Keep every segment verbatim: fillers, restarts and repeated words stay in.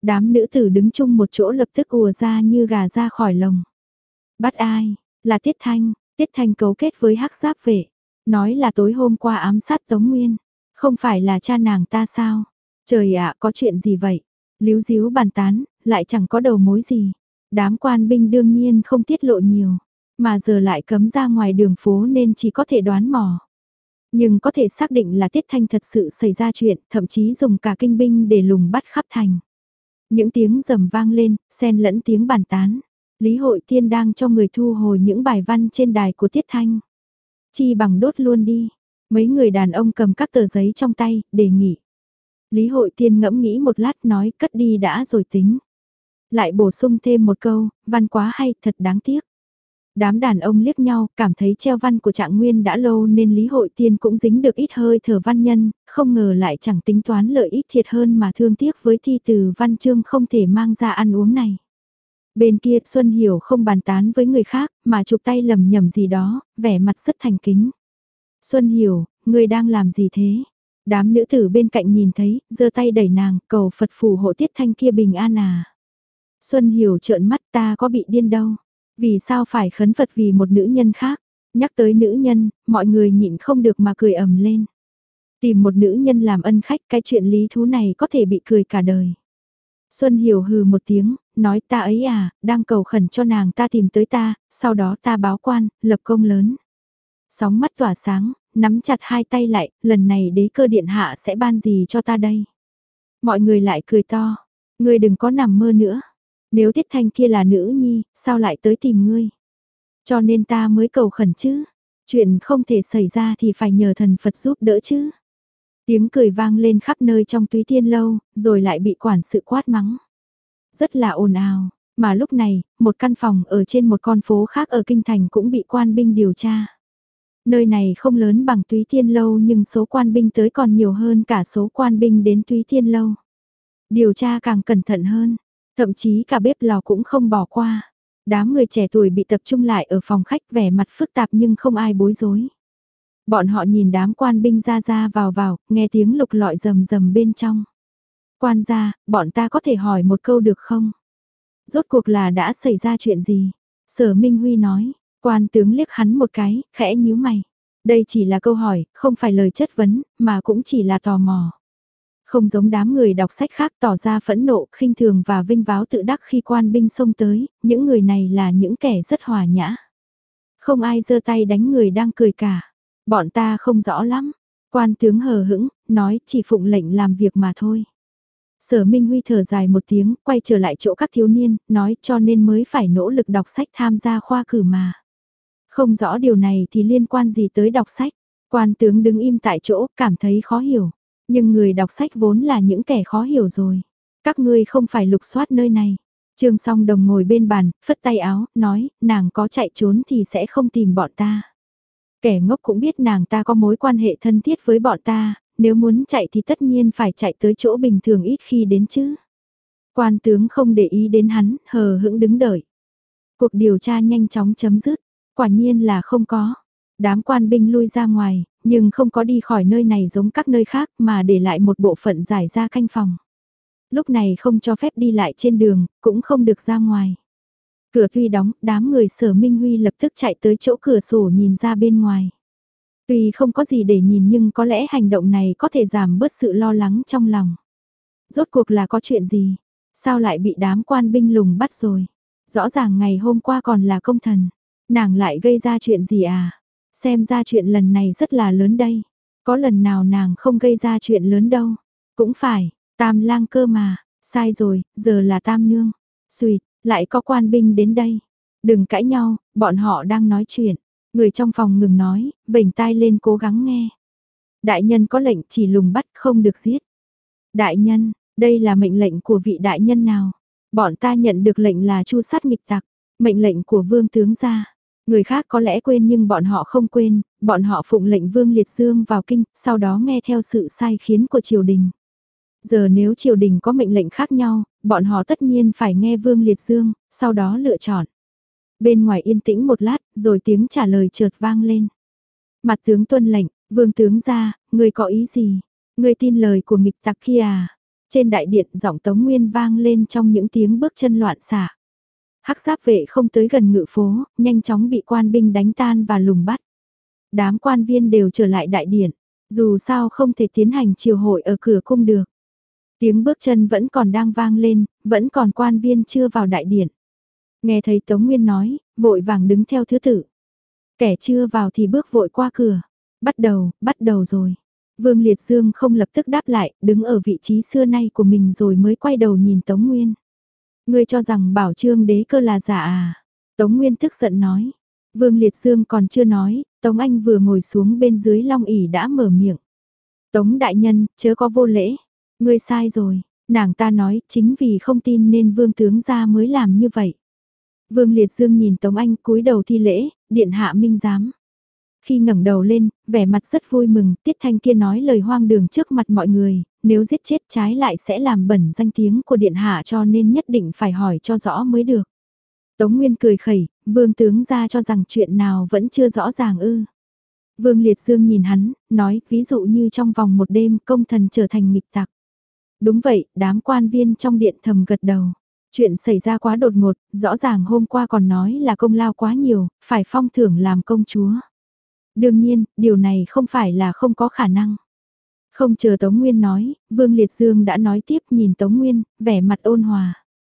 Đám nữ tử đứng chung một chỗ lập tức ùa ra như gà ra khỏi lồng. Bắt ai? Là Tiết Thanh. Tiết Thanh cấu kết với Hắc Giáp vệ. Nói là tối hôm qua ám sát Tống Nguyên. Không phải là cha nàng ta sao? Trời ạ, có chuyện gì vậy? Líu díu bàn tán, lại chẳng có đầu mối gì. Đám quan binh đương nhiên không tiết lộ nhiều. Mà giờ lại cấm ra ngoài đường phố nên chỉ có thể đoán mò. Nhưng có thể xác định là Tiết Thanh thật sự xảy ra chuyện, thậm chí dùng cả kinh binh để lùng bắt khắp thành. Những tiếng rầm vang lên, xen lẫn tiếng bàn tán. Lý Hội Tiên đang cho người thu hồi những bài văn trên đài của Tiết Thanh. Chi bằng đốt luôn đi. Mấy người đàn ông cầm các tờ giấy trong tay, đề nghị. Lý Hội Tiên ngẫm nghĩ một lát nói cất đi đã rồi tính. Lại bổ sung thêm một câu, văn quá hay, thật đáng tiếc. Đám đàn ông liếc nhau, cảm thấy treo văn của Trạng Nguyên đã lâu nên Lý Hội Tiên cũng dính được ít hơi thở văn nhân, không ngờ lại chẳng tính toán lợi ích thiệt hơn mà thương tiếc với thi từ văn chương không thể mang ra ăn uống này. Bên kia Xuân Hiểu không bàn tán với người khác, mà chụp tay lầm nhầm gì đó, vẻ mặt rất thành kính. Xuân Hiểu, người đang làm gì thế? Đám nữ tử bên cạnh nhìn thấy, giơ tay đẩy nàng, cầu Phật phù hộ Tiết Thanh kia bình an à. Xuân Hiểu trợn mắt, ta có bị điên đâu. Vì sao phải khấn Phật vì một nữ nhân khác? Nhắc tới nữ nhân, mọi người nhịn không được mà cười ầm lên. Tìm một nữ nhân làm ân khách, cái chuyện lý thú này có thể bị cười cả đời. Xuân Hiểu hừ một tiếng, nói ta ấy à, đang cầu khẩn cho nàng ta tìm tới ta, sau đó ta báo quan, lập công lớn. Sóng mắt tỏa sáng, nắm chặt hai tay lại, lần này đế cơ điện hạ sẽ ban gì cho ta đây? Mọi người lại cười to, ngươi đừng có nằm mơ nữa. Nếu Tiết Thanh kia là nữ nhi, sao lại tới tìm ngươi? Cho nên ta mới cầu khẩn chứ. Chuyện không thể xảy ra thì phải nhờ thần Phật giúp đỡ chứ. Tiếng cười vang lên khắp nơi trong Túy Tiên lâu, rồi lại bị quản sự quát mắng. Rất là ồn ào, mà lúc này, một căn phòng ở trên một con phố khác ở Kinh Thành cũng bị quan binh điều tra. Nơi này không lớn bằng Túy Tiên lâu nhưng số quan binh tới còn nhiều hơn cả số quan binh đến Túy Tiên lâu. Điều tra càng cẩn thận hơn. Thậm chí cả bếp lò cũng không bỏ qua. Đám người trẻ tuổi bị tập trung lại ở phòng khách vẻ mặt phức tạp nhưng không ai bối rối. Bọn họ nhìn đám quan binh ra ra vào vào, nghe tiếng lục lọi rầm rầm bên trong. Quan gia, bọn ta có thể hỏi một câu được không? Rốt cuộc là đã xảy ra chuyện gì? Sở Minh Huy nói, quan tướng liếc hắn một cái, khẽ nhíu mày. Đây chỉ là câu hỏi, không phải lời chất vấn, mà cũng chỉ là tò mò. Không giống đám người đọc sách khác tỏ ra phẫn nộ, khinh thường và vinh váo tự đắc khi quan binh xông tới, những người này là những kẻ rất hòa nhã. Không ai giơ tay đánh người đang cười cả. Bọn ta không rõ lắm. Quan tướng hờ hững, nói chỉ phụng lệnh làm việc mà thôi. Sở Minh Huy thở dài một tiếng, quay trở lại chỗ các thiếu niên, nói cho nên mới phải nỗ lực đọc sách tham gia khoa cử mà. Không rõ điều này thì liên quan gì tới đọc sách. Quan tướng đứng im tại chỗ, cảm thấy khó hiểu. Nhưng người đọc sách vốn là những kẻ khó hiểu rồi. Các ngươi không phải lục soát nơi này. Trương Song Đồng ngồi bên bàn, phất tay áo, nói, nàng có chạy trốn thì sẽ không tìm bọn ta. Kẻ ngốc cũng biết nàng ta có mối quan hệ thân thiết với bọn ta, nếu muốn chạy thì tất nhiên phải chạy tới chỗ bình thường ít khi đến chứ. Quan tướng không để ý đến hắn, hờ hững đứng đợi. Cuộc điều tra nhanh chóng chấm dứt, quả nhiên là không có. Đám quan binh lui ra ngoài, nhưng không có đi khỏi nơi này giống các nơi khác mà để lại một bộ phận giải ra canh phòng. Lúc này không cho phép đi lại trên đường, cũng không được ra ngoài. Cửa tuy đóng, đám người Sở Minh Huy lập tức chạy tới chỗ cửa sổ nhìn ra bên ngoài. Tuy không có gì để nhìn nhưng có lẽ hành động này có thể giảm bớt sự lo lắng trong lòng. Rốt cuộc là có chuyện gì? Sao lại bị đám quan binh lùng bắt rồi? Rõ ràng ngày hôm qua còn là công thần. Nàng lại gây ra chuyện gì à? Xem ra chuyện lần này rất là lớn đây. Có lần nào nàng không gây ra chuyện lớn đâu. Cũng phải, Tam lang cơ mà. Sai rồi, giờ là Tam nương. Xùi, lại có quan binh đến đây. Đừng cãi nhau, bọn họ đang nói chuyện. Người trong phòng ngừng nói, vểnh tai lên cố gắng nghe. Đại nhân có lệnh chỉ lùng bắt không được giết. Đại nhân, đây là mệnh lệnh của vị đại nhân nào? Bọn ta nhận được lệnh là chu sát nghịch tặc. Mệnh lệnh của vương tướng gia. Người khác có lẽ quên nhưng bọn họ không quên, bọn họ phụng lệnh Vương Liệt Dương vào kinh, sau đó nghe theo sự sai khiến của triều đình. Giờ nếu triều đình có mệnh lệnh khác nhau, bọn họ tất nhiên phải nghe Vương Liệt Dương, sau đó lựa chọn. Bên ngoài yên tĩnh một lát, rồi tiếng trả lời chợt vang lên. Mặt tướng tuân lệnh, Vương tướng ra, người có ý gì? Người tin lời của nghịch tặc kia à? Trên đại điện giọng Tống Nguyên vang lên trong những tiếng bước chân loạn xạ. Hắc giáp vệ không tới gần ngự phố, nhanh chóng bị quan binh đánh tan và lùng bắt. Đám quan viên đều trở lại đại điện, dù sao không thể tiến hành triều hội ở cửa cung được. Tiếng bước chân vẫn còn đang vang lên, vẫn còn quan viên chưa vào đại điện. Nghe thấy Tống Nguyên nói, vội vàng đứng theo thứ tự. Kẻ chưa vào thì bước vội qua cửa. Bắt đầu, bắt đầu rồi. Vương Liệt Dương không lập tức đáp lại, đứng ở vị trí xưa nay của mình rồi mới quay đầu nhìn Tống Nguyên. Ngươi cho rằng bảo Trương Đế Cơ là giả à? Tống Nguyên tức giận nói. Vương Liệt Dương còn chưa nói, Tống Anh vừa ngồi xuống bên dưới long ỷ đã mở miệng. Tống đại nhân, chớ có vô lễ. Ngươi sai rồi, nàng ta nói chính vì không tin nên vương tướng gia mới làm như vậy. Vương Liệt Dương nhìn Tống Anh cúi đầu thi lễ, điện hạ minh giám. Khi ngẩng đầu lên, vẻ mặt rất vui mừng, Tiết Thanh kia nói lời hoang đường trước mặt mọi người, nếu giết chết trái lại sẽ làm bẩn danh tiếng của điện hạ cho nên nhất định phải hỏi cho rõ mới được. Tống Nguyên cười khẩy, vương tướng gia cho rằng chuyện nào vẫn chưa rõ ràng ư. Vương Liệt Dương nhìn hắn, nói ví dụ như trong vòng một đêm công thần trở thành nghịch tặc. Đúng vậy, đám quan viên trong điện thầm gật đầu. Chuyện xảy ra quá đột ngột, rõ ràng hôm qua còn nói là công lao quá nhiều, phải phong thưởng làm công chúa. Đương nhiên, điều này không phải là không có khả năng. Không chờ Tống Nguyên nói, Vương Liệt Dương đã nói tiếp nhìn Tống Nguyên, vẻ mặt ôn hòa.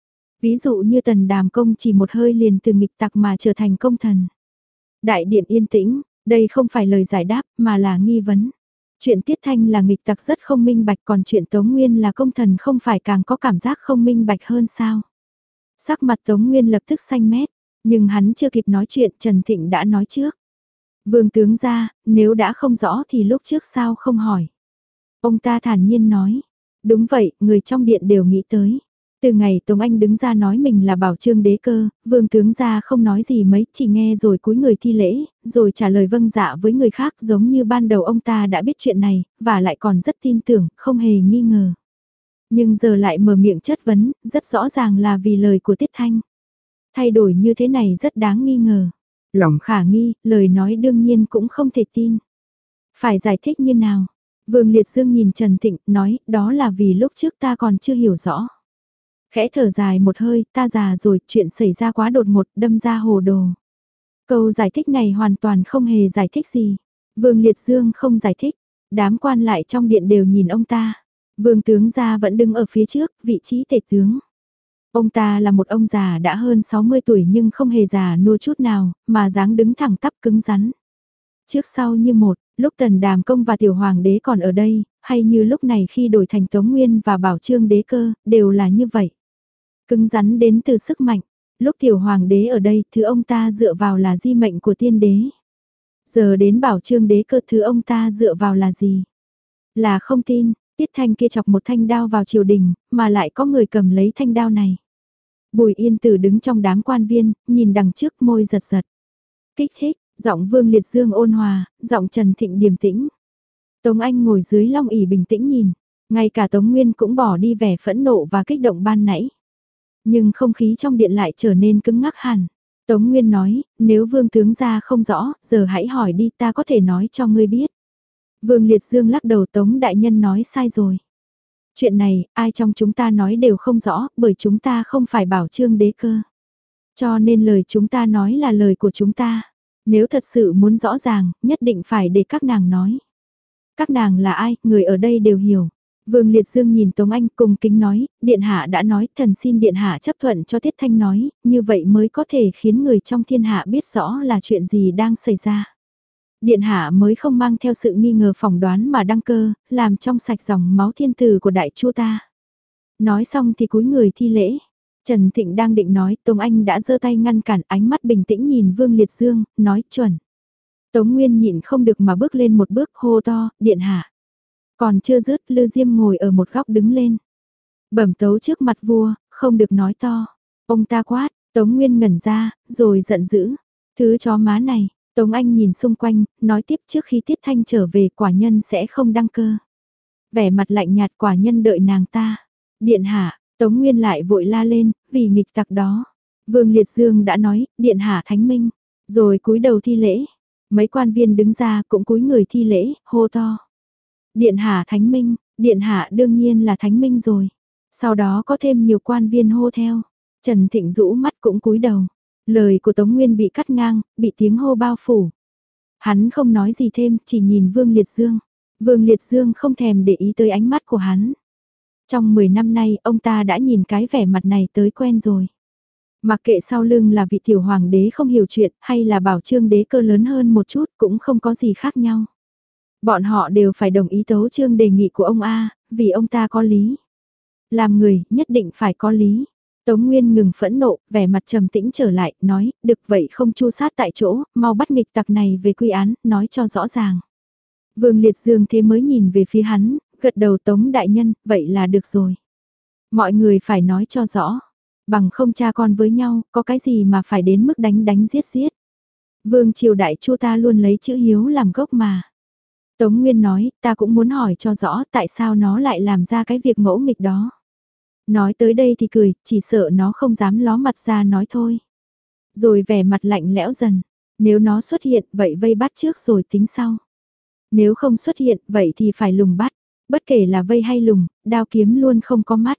Ví dụ như Tần Đàm Công chỉ một hơi liền từ nghịch tặc mà trở thành công thần. Đại điện yên tĩnh, đây không phải lời giải đáp mà là nghi vấn. Chuyện Tiết Thanh là nghịch tặc rất không minh bạch, còn chuyện Tống Nguyên là công thần không phải càng có cảm giác không minh bạch hơn sao. Sắc mặt Tống Nguyên lập tức xanh mét, nhưng hắn chưa kịp nói chuyện Trần Thịnh đã nói trước. Vương tướng gia, nếu đã không rõ thì lúc trước sao không hỏi. Ông ta thản nhiên nói, đúng vậy, người trong điện đều nghĩ tới. Từ ngày Tống Anh đứng ra nói mình là bảo Trương Đế Cơ, vương tướng gia không nói gì mấy, chỉ nghe rồi cúi người thi lễ, rồi trả lời vâng dạ với người khác giống như ban đầu ông ta đã biết chuyện này, và lại còn rất tin tưởng, không hề nghi ngờ. Nhưng giờ lại mở miệng chất vấn, rất rõ ràng là vì lời của Tiết Thanh. Thay đổi như thế này rất đáng nghi ngờ. Lòng khả nghi, lời nói đương nhiên cũng không thể tin. Phải giải thích như nào? Vương Liệt Dương nhìn Trần Thịnh, nói, đó là vì lúc trước ta còn chưa hiểu rõ. Khẽ thở dài một hơi, ta già rồi, chuyện xảy ra quá đột ngột, đâm ra hồ đồ. Câu giải thích này hoàn toàn không hề giải thích gì. Vương Liệt Dương không giải thích, đám quan lại trong điện đều nhìn ông ta. Vương tướng gia vẫn đứng ở phía trước, vị trí tể tướng. Ông ta là một ông già đã hơn sáu mươi tuổi nhưng không hề già nua chút nào, mà dáng đứng thẳng tắp cứng rắn. Trước sau như một, lúc Tần Đàm Công và Tiểu Hoàng đế còn ở đây, hay như lúc này khi đổi thành Tống Nguyên và Bảo Trương Đế Cơ, đều là như vậy. Cứng rắn đến từ sức mạnh, lúc Tiểu Hoàng đế ở đây, thứ ông ta dựa vào là di mệnh của tiên đế. Giờ đến Bảo Trương Đế Cơ, thứ ông ta dựa vào là gì? Là không tin. Tiết Thanh kia chọc một thanh đao vào triều đình, mà lại có người cầm lấy thanh đao này. Bùi Yên Tử đứng trong đám quan viên, nhìn đằng trước môi giật giật. Kích thích, giọng Vương Liệt Dương ôn hòa, giọng Trần Thịnh điềm tĩnh. Tống Anh ngồi dưới long ỷ bình tĩnh nhìn, ngay cả Tống Nguyên cũng bỏ đi vẻ phẫn nộ và kích động ban nãy. Nhưng không khí trong điện lại trở nên cứng ngắc hẳn. Tống Nguyên nói, nếu Vương tướng gia không rõ, giờ hãy hỏi đi, ta có thể nói cho ngươi biết. Vương Liệt Dương lắc đầu, Tống đại nhân nói sai rồi. Chuyện này, ai trong chúng ta nói đều không rõ, bởi chúng ta không phải Bảo Trương Đế Cơ. Cho nên lời chúng ta nói là lời của chúng ta. Nếu thật sự muốn rõ ràng, nhất định phải để các nàng nói. Các nàng là ai, người ở đây đều hiểu. Vương Liệt Dương nhìn Tống Anh cùng kính nói, Điện Hạ đã nói, thần xin Điện Hạ chấp thuận cho Tiết Thanh nói, như vậy mới có thể khiến người trong thiên hạ biết rõ là chuyện gì đang xảy ra. Điện Hạ mới không mang theo sự nghi ngờ phỏng đoán mà đăng cơ, làm trong sạch dòng máu thiên tử của đại chu ta. Nói xong thì cúi người thi lễ. Trần Thịnh đang định nói, Tống Anh đã giơ tay ngăn cản, ánh mắt bình tĩnh nhìn Vương Liệt Dương, nói chuẩn. Tống Nguyên nhịn không được mà bước lên một bước hô to, Điện Hạ. Còn chưa dứt, Lư Diêm ngồi ở một góc đứng lên. Bẩm tấu trước mặt vua, không được nói to. Ông ta quát, Tống Nguyên ngẩn ra, rồi giận dữ. Thứ chó má này. Tống Anh nhìn xung quanh, nói tiếp trước khi Tiết Thanh trở về quả nhân sẽ không đăng cơ. Vẻ mặt lạnh nhạt quả nhân đợi nàng ta. Điện hạ, Tống Nguyên lại vội la lên, vì nghịch tặc đó. Vương Liệt Dương đã nói, điện hạ thánh minh, rồi cúi đầu thi lễ. Mấy quan viên đứng ra cũng cúi người thi lễ, hô to. Điện hạ thánh minh, Điện hạ đương nhiên là Thánh Minh rồi. Sau đó có thêm nhiều quan viên hô theo. Trần Thịnh rũ mắt cũng cúi đầu. Lời của Tống Nguyên bị cắt ngang, bị tiếng hô bao phủ. Hắn không nói gì thêm, chỉ nhìn Vương Liệt Dương. Vương Liệt Dương không thèm để ý tới ánh mắt của hắn. Trong mười năm nay, ông ta đã nhìn cái vẻ mặt này tới quen rồi. Mặc kệ sau lưng là vị tiểu hoàng đế không hiểu chuyện, hay là bảo trương đế cơ lớn hơn một chút, cũng không có gì khác nhau. Bọn họ đều phải đồng ý tấu chương đề nghị của ông A, vì ông ta có lý. Làm người, nhất định phải có lý. Tống Nguyên ngừng phẫn nộ, vẻ mặt trầm tĩnh trở lại, nói, được vậy không chu sát tại chỗ, mau bắt nghịch tặc này về quy án, nói cho rõ ràng. Vương Liệt Dương thế mới nhìn về phía hắn, gật đầu Tống đại nhân, vậy là được rồi. Mọi người phải nói cho rõ, bằng không cha con với nhau, có cái gì mà phải đến mức đánh đánh giết giết. Vương triều đại chu ta luôn lấy chữ hiếu làm gốc mà. Tống Nguyên nói, ta cũng muốn hỏi cho rõ tại sao nó lại làm ra cái việc ngỗ nghịch đó. Nói tới đây thì cười, chỉ sợ nó không dám ló mặt ra nói thôi. Rồi vẻ mặt lạnh lẽo dần, nếu nó xuất hiện vậy vây bắt trước rồi tính sau. Nếu không xuất hiện vậy thì phải lùng bắt, bất kể là vây hay lùng, đao kiếm luôn không có mắt.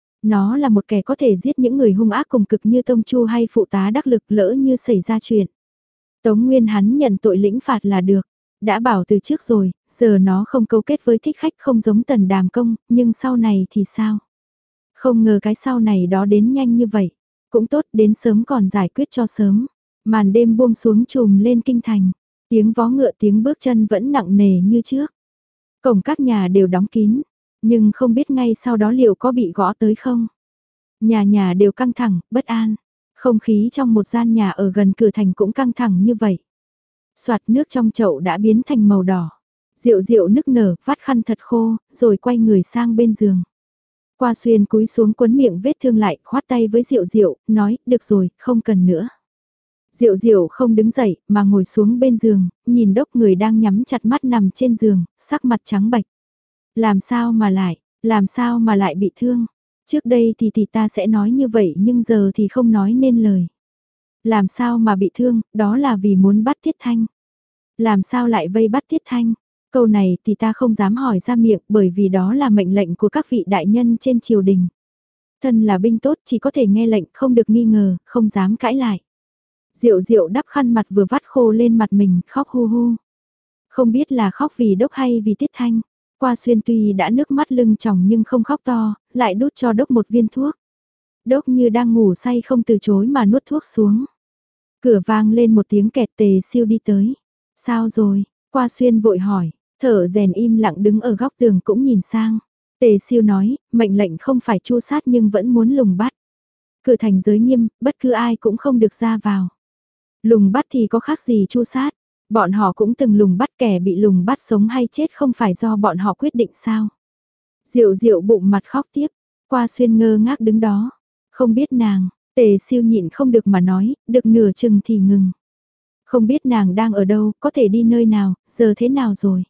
Nó là một kẻ có thể giết những người hung ác cùng cực như Tông Chu hay phụ tá đắc lực lỡ như xảy ra chuyện. Tống Nguyên hắn nhận tội lĩnh phạt là được. Đã bảo từ trước rồi, giờ nó không câu kết với thích khách không giống Tần Đàm Công, nhưng sau này thì sao? Không ngờ cái sau này đó đến nhanh như vậy. Cũng tốt đến sớm còn giải quyết cho sớm. Màn đêm buông xuống trùm lên kinh thành. Tiếng vó ngựa tiếng bước chân vẫn nặng nề như trước. Cổng các nhà đều đóng kín. Nhưng không biết ngay sau đó liệu có bị gõ tới không? Nhà nhà đều căng thẳng, bất an. Không khí trong một gian nhà ở gần cửa thành cũng căng thẳng như vậy. Soạt nước trong chậu đã biến thành màu đỏ. Diệu diệu nức nở, vắt khăn thật khô, rồi quay người sang bên giường. Qua Xuyên cúi xuống quấn miệng vết thương lại, khoát tay với Diệu Diệu, nói, được rồi, không cần nữa. Diệu Diệu không đứng dậy, mà ngồi xuống bên giường, nhìn Đốc người đang nhắm chặt mắt nằm trên giường, sắc mặt trắng bệch. Làm sao mà lại, làm sao mà lại bị thương? Trước đây thì thì ta sẽ nói như vậy nhưng giờ thì không nói nên lời. Làm sao mà bị thương, đó là vì muốn bắt Tiết Thanh. Làm sao lại vây bắt Tiết Thanh? Câu này thì ta không dám hỏi ra miệng bởi vì đó là mệnh lệnh của các vị đại nhân trên triều đình. Thân là binh tốt chỉ có thể nghe lệnh không được nghi ngờ, không dám cãi lại. Diệu Diệu đắp khăn mặt vừa vắt khô lên mặt mình, khóc hu hu. Không biết là khóc vì Đốc hay vì Tiết Thanh. Qua Xuyên tuy đã nước mắt lưng tròng nhưng không khóc to, lại đút cho Đốc một viên thuốc. Đốc như đang ngủ say không từ chối mà nuốt thuốc xuống. Cửa vang lên một tiếng kẹt Tề Siêu đi tới. Sao rồi? Qua Xuyên vội hỏi, thở rèn im lặng đứng ở góc tường cũng nhìn sang. Tề Siêu nói, mệnh lệnh không phải chu sát nhưng vẫn muốn lùng bắt. Cửa thành giới nghiêm, bất cứ ai cũng không được ra vào. Lùng bắt thì có khác gì chu sát. Bọn họ cũng từng lùng bắt kẻ bị lùng bắt sống hay chết không phải do bọn họ quyết định sao. Diệu Diệu bụng mặt khóc tiếp, Qua Xuyên ngơ ngác đứng đó. Không biết nàng, Tề Siêu nhịn không được mà nói, được nửa chừng thì ngừng. Không biết nàng đang ở đâu, có thể đi nơi nào, giờ thế nào rồi.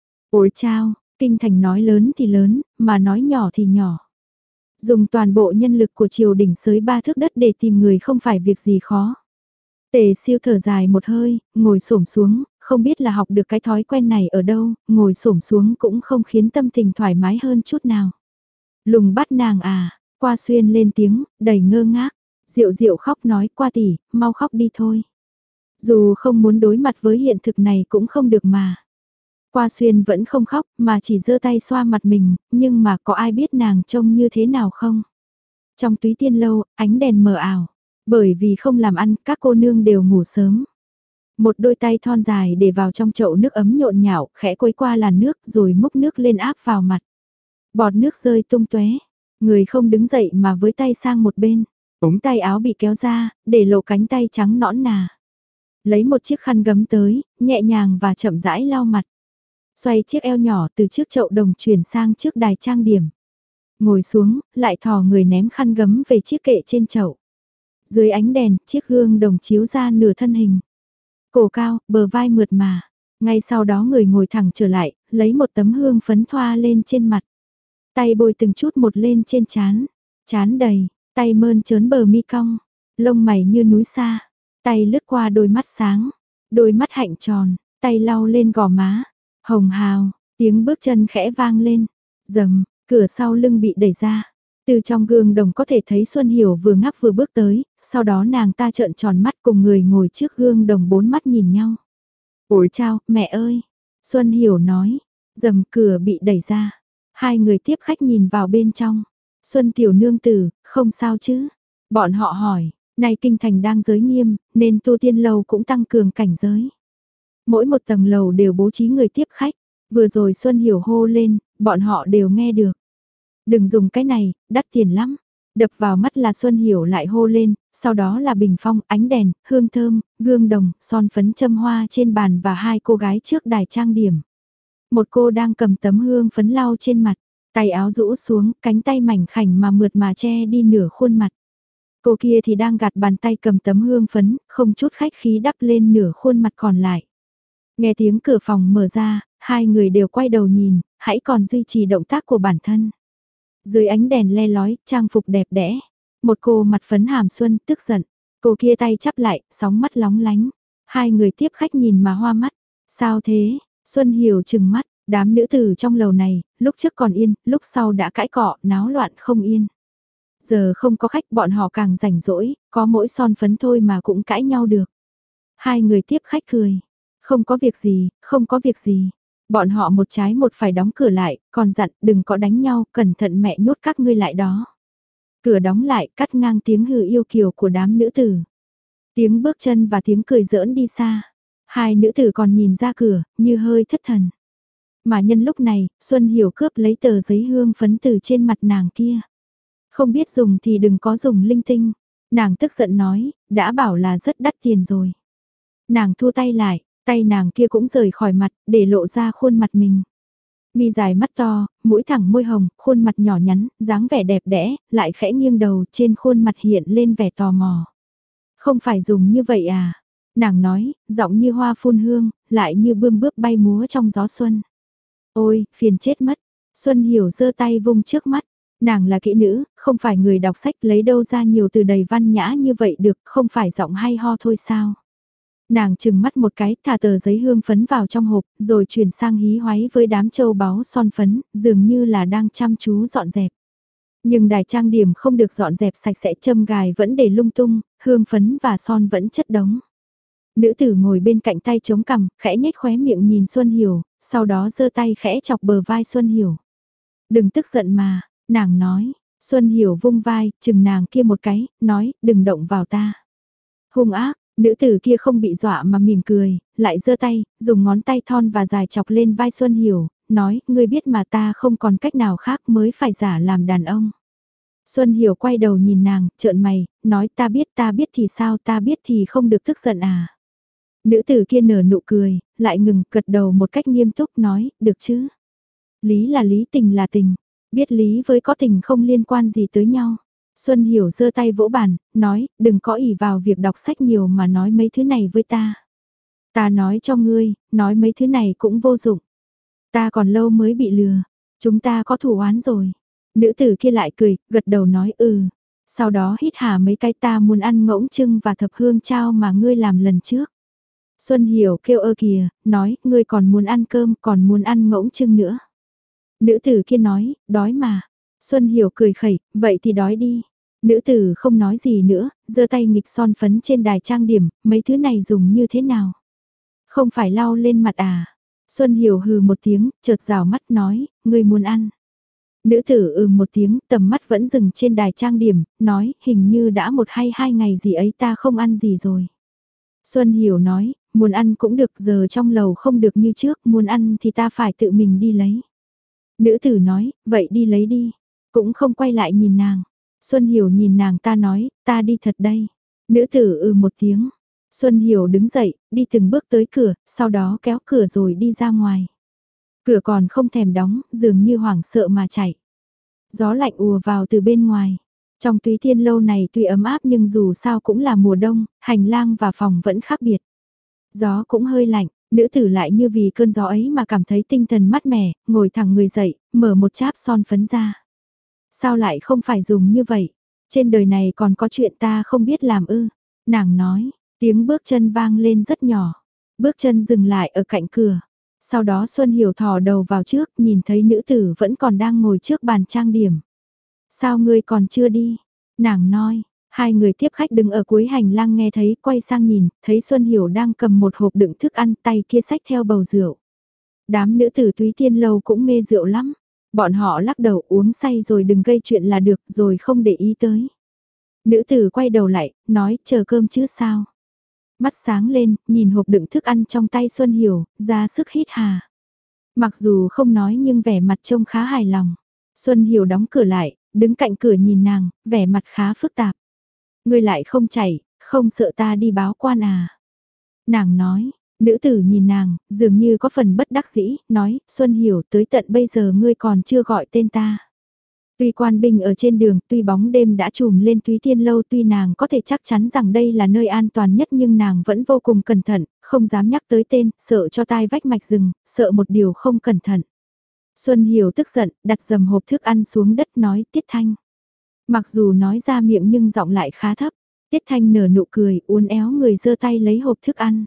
Ôi chao, kinh thành nói lớn thì lớn, mà nói nhỏ thì nhỏ. Dùng toàn bộ nhân lực của triều đình xới ba thước đất để tìm người không phải việc gì khó. Tề Siêu thở dài một hơi, ngồi xổm xuống, không biết là học được cái thói quen này ở đâu, ngồi xổm xuống cũng không khiến tâm tình thoải mái hơn chút nào. Lùng bắt nàng à, Qua Xuyên lên tiếng, đầy ngơ ngác. Diệu Diệu khóc nói, Qua tỷ, mau khóc đi thôi. Dù không muốn đối mặt với hiện thực này cũng không được mà. Qua Xuyên vẫn không khóc mà chỉ giơ tay xoa mặt mình, nhưng mà có ai biết nàng trông như thế nào không? Trong túy tiên lâu, ánh đèn mờ ảo. Bởi vì không làm ăn, các cô nương đều ngủ sớm. Một đôi tay thon dài để vào trong chậu nước ấm nhộn nhạo, khẽ quấy qua làn nước rồi múc nước lên áp vào mặt. Bọt nước rơi tung tóe, người không đứng dậy mà với tay sang một bên. Ống tay áo bị kéo ra, để lộ cánh tay trắng nõn nà. Lấy một chiếc khăn gấm tới, nhẹ nhàng và chậm rãi lau mặt. Xoay chiếc eo nhỏ từ trước chậu đồng chuyển sang trước đài trang điểm. Ngồi xuống, lại thò người ném khăn gấm về chiếc kệ trên chậu. Dưới ánh đèn, chiếc gương đồng chiếu ra nửa thân hình. Cổ cao, bờ vai mượt mà. Ngay sau đó người ngồi thẳng trở lại, lấy một tấm hương phấn thoa lên trên mặt. Tay bôi từng chút một lên trên trán. Trán đầy, tay mơn trớn bờ mi cong. Lông mày như núi xa. Tay lướt qua đôi mắt sáng. Đôi mắt hạnh tròn, tay lau lên gò má. Hồng hào, tiếng bước chân khẽ vang lên. Rầm, cửa sau lưng bị đẩy ra. Từ trong gương đồng có thể thấy Xuân Hiểu vừa ngáp vừa bước tới, sau đó nàng ta trợn tròn mắt cùng người ngồi trước gương đồng bốn mắt nhìn nhau. Ôi chao, mẹ ơi! Xuân Hiểu nói, rầm cửa bị đẩy ra. Hai người tiếp khách nhìn vào bên trong. Xuân Tiểu Nương Tử, không sao chứ? Bọn họ hỏi, nay kinh thành đang giới nghiêm, nên tu tiên lầu cũng tăng cường cảnh giới. Mỗi một tầng lầu đều bố trí người tiếp khách. Vừa rồi Xuân Hiểu hô lên, bọn họ đều nghe được. Đừng dùng cái này, đắt tiền lắm. Đập vào mắt là Xuân Hiểu lại hô lên, sau đó là bình phong, ánh đèn, hương thơm, gương đồng, son phấn châm hoa trên bàn và hai cô gái trước đài trang điểm. Một cô đang cầm tấm hương phấn lau trên mặt, tay áo rũ xuống, cánh tay mảnh khảnh mà mượt mà che đi nửa khuôn mặt. Cô kia thì đang gạt bàn tay cầm tấm hương phấn, không chút khách khí đắp lên nửa khuôn mặt còn lại. Nghe tiếng cửa phòng mở ra, hai người đều quay đầu nhìn, hãy còn duy trì động tác của bản thân. Dưới ánh đèn le lói, trang phục đẹp đẽ. Một cô mặt phấn hàm xuân, tức giận. Cô kia tay chắp lại, sóng mắt lóng lánh. Hai người tiếp khách nhìn mà hoa mắt. Sao thế? Xuân Hiểu trừng mắt, đám nữ tử trong lầu này, lúc trước còn yên, lúc sau đã cãi cọ, náo loạn không yên. Giờ không có khách bọn họ càng rảnh rỗi, có mỗi son phấn thôi mà cũng cãi nhau được. Hai người tiếp khách cười. Không có việc gì, không có việc gì. Bọn họ một trái một phải đóng cửa lại, còn dặn đừng có đánh nhau, cẩn thận mẹ nhốt các ngươi lại đó. Cửa đóng lại, cắt ngang tiếng hừ yêu kiều của đám nữ tử. Tiếng bước chân và tiếng cười giỡn đi xa. Hai nữ tử còn nhìn ra cửa, như hơi thất thần. Mà nhân lúc này, Xuân Hiểu cướp lấy tờ giấy hương phấn từ trên mặt nàng kia. Không biết dùng thì đừng có dùng linh tinh. Nàng tức giận nói, đã bảo là rất đắt tiền rồi. Nàng thua tay lại. Tay nàng kia cũng rời khỏi mặt, để lộ ra khuôn mặt mình. Mi dài mắt to, mũi thẳng môi hồng, khuôn mặt nhỏ nhắn, dáng vẻ đẹp đẽ, lại khẽ nghiêng đầu, trên khuôn mặt hiện lên vẻ tò mò. Không phải dùng như vậy à? Nàng nói, giọng như hoa phun hương, lại như bươm bước bay múa trong gió xuân. Ôi, phiền chết mất. Xuân Hiểu giơ tay vung trước mắt. Nàng là kỹ nữ, không phải người đọc sách, lấy đâu ra nhiều từ đầy văn nhã như vậy được, không phải giọng hay ho thôi sao? Nàng chừng mắt một cái, thả tờ giấy hương phấn vào trong hộp, rồi chuyển sang hí hoáy với đám châu báu son phấn, dường như là đang chăm chú dọn dẹp. Nhưng đài trang điểm không được dọn dẹp sạch sẽ, châm gài vẫn để lung tung, hương phấn và son vẫn chất đống. Nữ tử ngồi bên cạnh tay chống cằm, khẽ nhếch khóe miệng nhìn Xuân Hiểu, sau đó giơ tay khẽ chọc bờ vai Xuân Hiểu. Đừng tức giận mà, nàng nói. Xuân Hiểu vung vai, chừng nàng kia một cái, nói, đừng động vào ta. Hung ác. Nữ tử kia không bị dọa mà mỉm cười, lại giơ tay, dùng ngón tay thon và dài chọc lên vai Xuân Hiểu, nói, ngươi biết mà ta không còn cách nào khác mới phải giả làm đàn ông. Xuân Hiểu quay đầu nhìn nàng, trợn mày, nói ta biết ta biết thì sao ta biết thì không được tức giận à. Nữ tử kia nở nụ cười, lại ngừng gật đầu một cách nghiêm túc nói, được chứ. Lý là lý, tình là tình, biết lý với có tình không liên quan gì tới nhau. Xuân Hiểu giơ tay vỗ bàn, nói, đừng có ỷ vào việc đọc sách nhiều mà nói mấy thứ này với ta. Ta nói cho ngươi, nói mấy thứ này cũng vô dụng. Ta còn lâu mới bị lừa, chúng ta có thù oán rồi. Nữ tử kia lại cười, gật đầu nói ừ. Sau đó hít hà mấy cái ta muốn ăn ngỗng trưng và thập hương trao mà ngươi làm lần trước. Xuân Hiểu kêu ơ kìa, nói, ngươi còn muốn ăn cơm, còn muốn ăn ngỗng trưng nữa. Nữ tử kia nói, đói mà. Xuân Hiểu cười khẩy, vậy thì đói đi. Nữ tử không nói gì nữa, giơ tay nghịch son phấn trên đài trang điểm, mấy thứ này dùng như thế nào? Không phải lau lên mặt à? Xuân Hiểu hừ một tiếng, chợt rào mắt nói, ngươi muốn ăn. Nữ tử ừ một tiếng, tầm mắt vẫn dừng trên đài trang điểm, nói, hình như đã một hay hai ngày gì ấy ta không ăn gì rồi. Xuân Hiểu nói, muốn ăn cũng được, giờ trong lầu không được như trước, muốn ăn thì ta phải tự mình đi lấy. Nữ tử nói, vậy đi lấy đi, cũng không quay lại nhìn nàng. Xuân Hiểu nhìn nàng ta nói, ta đi thật đây. Nữ tử ừ một tiếng. Xuân Hiểu đứng dậy, đi từng bước tới cửa, sau đó kéo cửa rồi đi ra ngoài. Cửa còn không thèm đóng, dường như hoảng sợ mà chạy. Gió lạnh ùa vào từ bên ngoài. Trong Túy Thiên lâu này tuy ấm áp nhưng dù sao cũng là mùa đông, hành lang và phòng vẫn khác biệt. Gió cũng hơi lạnh, nữ tử lại như vì cơn gió ấy mà cảm thấy tinh thần mát mẻ, ngồi thẳng người dậy, mở một cháp son phấn ra. Sao lại không phải dùng như vậy? Trên đời này còn có chuyện ta không biết làm ư? Nàng nói, tiếng bước chân vang lên rất nhỏ. Bước chân dừng lại ở cạnh cửa. Sau đó Xuân Hiểu thò đầu vào trước, nhìn thấy nữ tử vẫn còn đang ngồi trước bàn trang điểm. Sao ngươi còn chưa đi? Nàng nói, hai người tiếp khách đứng ở cuối hành lang nghe thấy, quay sang nhìn, thấy Xuân Hiểu đang cầm một hộp đựng thức ăn, tay kia xách theo bầu rượu. Đám nữ tử Túy Tiên Lâu cũng mê rượu lắm. Bọn họ lắc đầu uống say rồi đừng gây chuyện là được, rồi không để ý tới. Nữ tử quay đầu lại, nói chờ cơm chứ sao. Mắt sáng lên, nhìn hộp đựng thức ăn trong tay Xuân Hiểu, ra sức hít hà. Mặc dù không nói nhưng vẻ mặt trông khá hài lòng. Xuân Hiểu đóng cửa lại, đứng cạnh cửa nhìn nàng, vẻ mặt khá phức tạp. Ngươi lại không chảy, không sợ ta đi báo quan à? Nàng nói, nữ tử nhìn nàng, dường như có phần bất đắc dĩ, nói, Xuân Hiểu tới tận bây giờ ngươi còn chưa gọi tên ta. Tuy quan binh ở trên đường, tuy bóng đêm đã trùm lên Túy Tiên Lâu, tuy nàng có thể chắc chắn rằng đây là nơi an toàn nhất nhưng nàng vẫn vô cùng cẩn thận, không dám nhắc tới tên, sợ cho tai vách mạch rừng, sợ một điều không cẩn thận. Xuân Hiểu tức giận, đặt dầm hộp thức ăn xuống đất nói Tiết Thanh. Mặc dù nói ra miệng nhưng giọng lại khá thấp, Tiết Thanh nở nụ cười, uốn éo người giơ tay lấy hộp thức ăn.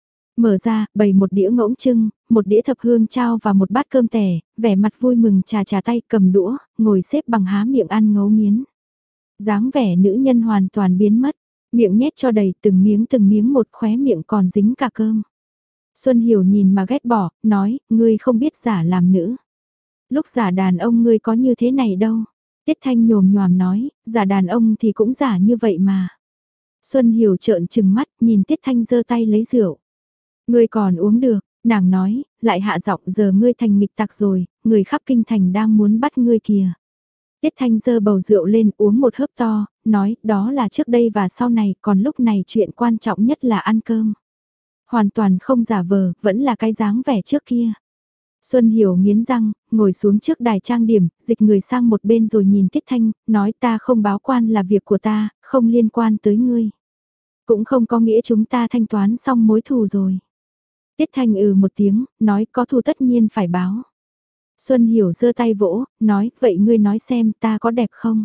Mở ra, bày một đĩa ngỗng trưng, một đĩa thập hương trao và một bát cơm tẻ, vẻ mặt vui mừng trà trà tay cầm đũa, ngồi xếp bằng há miệng ăn ngấu nghiến. Dáng vẻ nữ nhân hoàn toàn biến mất, miệng nhét cho đầy từng miếng từng miếng một, khóe miệng còn dính cả cơm. Xuân Hiểu nhìn mà ghét bỏ, nói, ngươi không biết giả làm nữ. Lúc giả đàn ông ngươi có như thế này đâu. Tiết Thanh nhồm nhòm nói, giả đàn ông thì cũng giả như vậy mà. Xuân Hiểu trợn trừng mắt, nhìn Tiết Thanh giơ tay lấy rượu. Ngươi còn uống được, nàng nói, lại hạ giọng giờ ngươi thành nghịch tặc rồi, người khắp kinh thành đang muốn bắt ngươi kìa. Tiết Thanh giơ bầu rượu lên uống một hớp to, nói đó là trước đây và sau này, còn lúc này chuyện quan trọng nhất là ăn cơm. Hoàn toàn không giả vờ, vẫn là cái dáng vẻ trước kia. Xuân Hiểu nghiến răng, ngồi xuống trước đài trang điểm, dịch người sang một bên rồi nhìn Tiết Thanh, nói ta không báo quan là việc của ta, không liên quan tới ngươi. Cũng không có nghĩa chúng ta thanh toán xong mối thù rồi. Tiết Thanh ừ một tiếng, nói có thù tất nhiên phải báo. Xuân Hiểu giơ tay vỗ, nói vậy ngươi nói xem ta có đẹp không?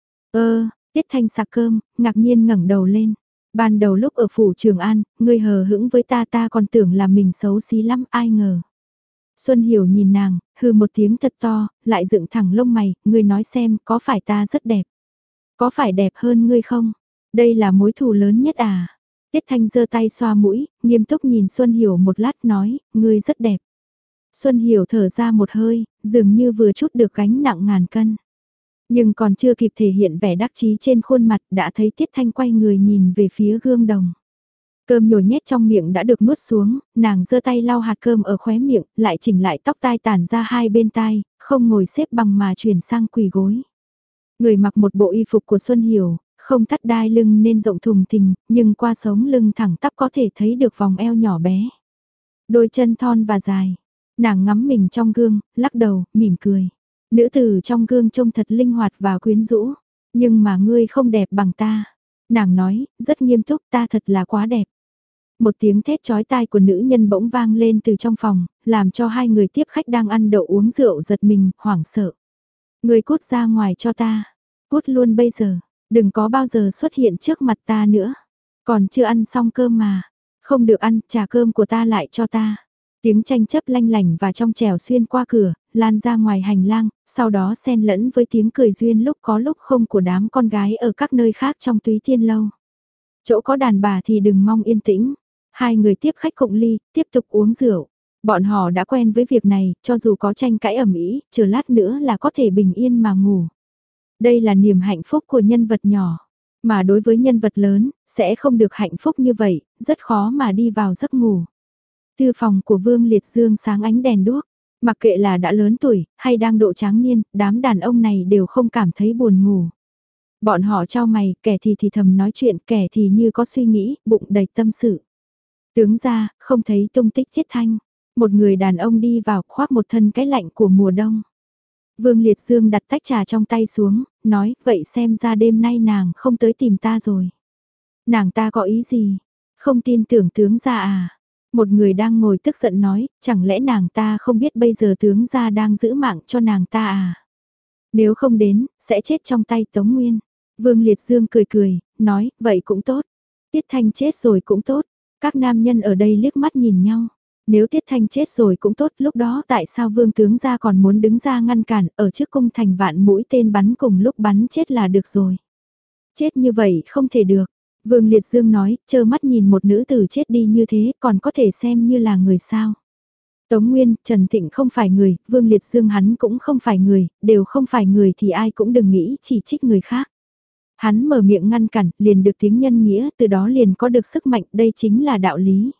Ơ, Tiết Thanh sạc cơm, ngạc nhiên ngẩng đầu lên. Ban đầu lúc ở phủ Trường An, ngươi hờ hững với ta ta còn tưởng là mình xấu xí lắm, ai ngờ. Xuân Hiểu nhìn nàng, hừ một tiếng thật to, lại dựng thẳng lông mày, ngươi nói xem có phải ta rất đẹp? Có phải đẹp hơn ngươi không? Đây là mối thù lớn nhất à? Tiết Thanh giơ tay xoa mũi, nghiêm túc nhìn Xuân Hiểu một lát nói, ngươi rất đẹp. Xuân Hiểu thở ra một hơi, dường như vừa chút được gánh nặng ngàn cân. Nhưng còn chưa kịp thể hiện vẻ đắc chí trên khuôn mặt đã thấy Tiết Thanh quay người nhìn về phía gương đồng. Cơm nhồi nhét trong miệng đã được nuốt xuống, nàng giơ tay lau hạt cơm ở khóe miệng, lại chỉnh lại tóc tai tản ra hai bên tai, không ngồi xếp bằng mà chuyển sang quỳ gối. Người mặc một bộ y phục của Xuân Hiểu, không thắt đai lưng nên rộng thùng thình, nhưng qua sống lưng thẳng tắp có thể thấy được vòng eo nhỏ bé. Đôi chân thon và dài, nàng ngắm mình trong gương, lắc đầu, mỉm cười. Nữ tử trong gương trông thật linh hoạt và quyến rũ, nhưng mà ngươi không đẹp bằng ta. Nàng nói, rất nghiêm túc, ta thật là quá đẹp. Một tiếng thét chói tai của nữ nhân bỗng vang lên từ trong phòng, làm cho hai người tiếp khách đang ăn đậu uống rượu giật mình, hoảng sợ. Ngươi cút ra ngoài cho ta, cút luôn bây giờ, đừng có bao giờ xuất hiện trước mặt ta nữa. Còn chưa ăn xong cơm mà, không được ăn, trả cơm của ta lại cho ta. Tiếng tranh chấp lanh lảnh và trong trẻo xuyên qua cửa, lan ra ngoài hành lang, sau đó xen lẫn với tiếng cười duyên lúc có lúc không của đám con gái ở các nơi khác trong Túy Tiên Lâu. Chỗ có đàn bà thì đừng mong yên tĩnh. Hai người tiếp khách cụng ly, tiếp tục uống rượu. Bọn họ đã quen với việc này, cho dù có tranh cãi ầm ĩ, chờ lát nữa là có thể bình yên mà ngủ. Đây là niềm hạnh phúc của nhân vật nhỏ, mà đối với nhân vật lớn, sẽ không được hạnh phúc như vậy, rất khó mà đi vào giấc ngủ. Thư phòng của Vương Liệt Dương sáng ánh đèn đuốc, mặc kệ là đã lớn tuổi, hay đang độ tráng niên, đám đàn ông này đều không cảm thấy buồn ngủ. Bọn họ trao mày, kẻ thì thì thầm nói chuyện, kẻ thì như có suy nghĩ, bụng đầy tâm sự. Tướng ra, không thấy tung tích Tiết Thanh. Một người đàn ông đi vào khoác một thân cái lạnh của mùa đông. Vương Liệt Dương đặt tách trà trong tay xuống, nói, vậy xem ra đêm nay nàng không tới tìm ta rồi. Nàng ta có ý gì? Không tin tưởng tướng ra à? Một người đang ngồi tức giận nói, chẳng lẽ nàng ta không biết bây giờ tướng ra đang giữ mạng cho nàng ta à? Nếu không đến, sẽ chết trong tay Tống Nguyên. Vương Liệt Dương cười cười, nói, vậy cũng tốt. Tiết Thanh chết rồi cũng tốt. Các nam nhân ở đây liếc mắt nhìn nhau. Nếu Tiết Thanh chết rồi cũng tốt, lúc đó tại sao Vương tướng gia còn muốn đứng ra ngăn cản, ở trước cung thành vạn mũi tên bắn cùng lúc bắn chết là được rồi. Chết như vậy không thể được. Vương Liệt Dương nói, trơ mắt nhìn một nữ tử chết đi như thế, còn có thể xem như là người sao. Tống Nguyên, Trần Thịnh không phải người, Vương Liệt Dương hắn cũng không phải người, đều không phải người thì ai cũng đừng nghĩ chỉ trích người khác. Hắn mở miệng ngăn cản, liền được tiếng nhân nghĩa, từ đó liền có được sức mạnh, đây chính là đạo lý.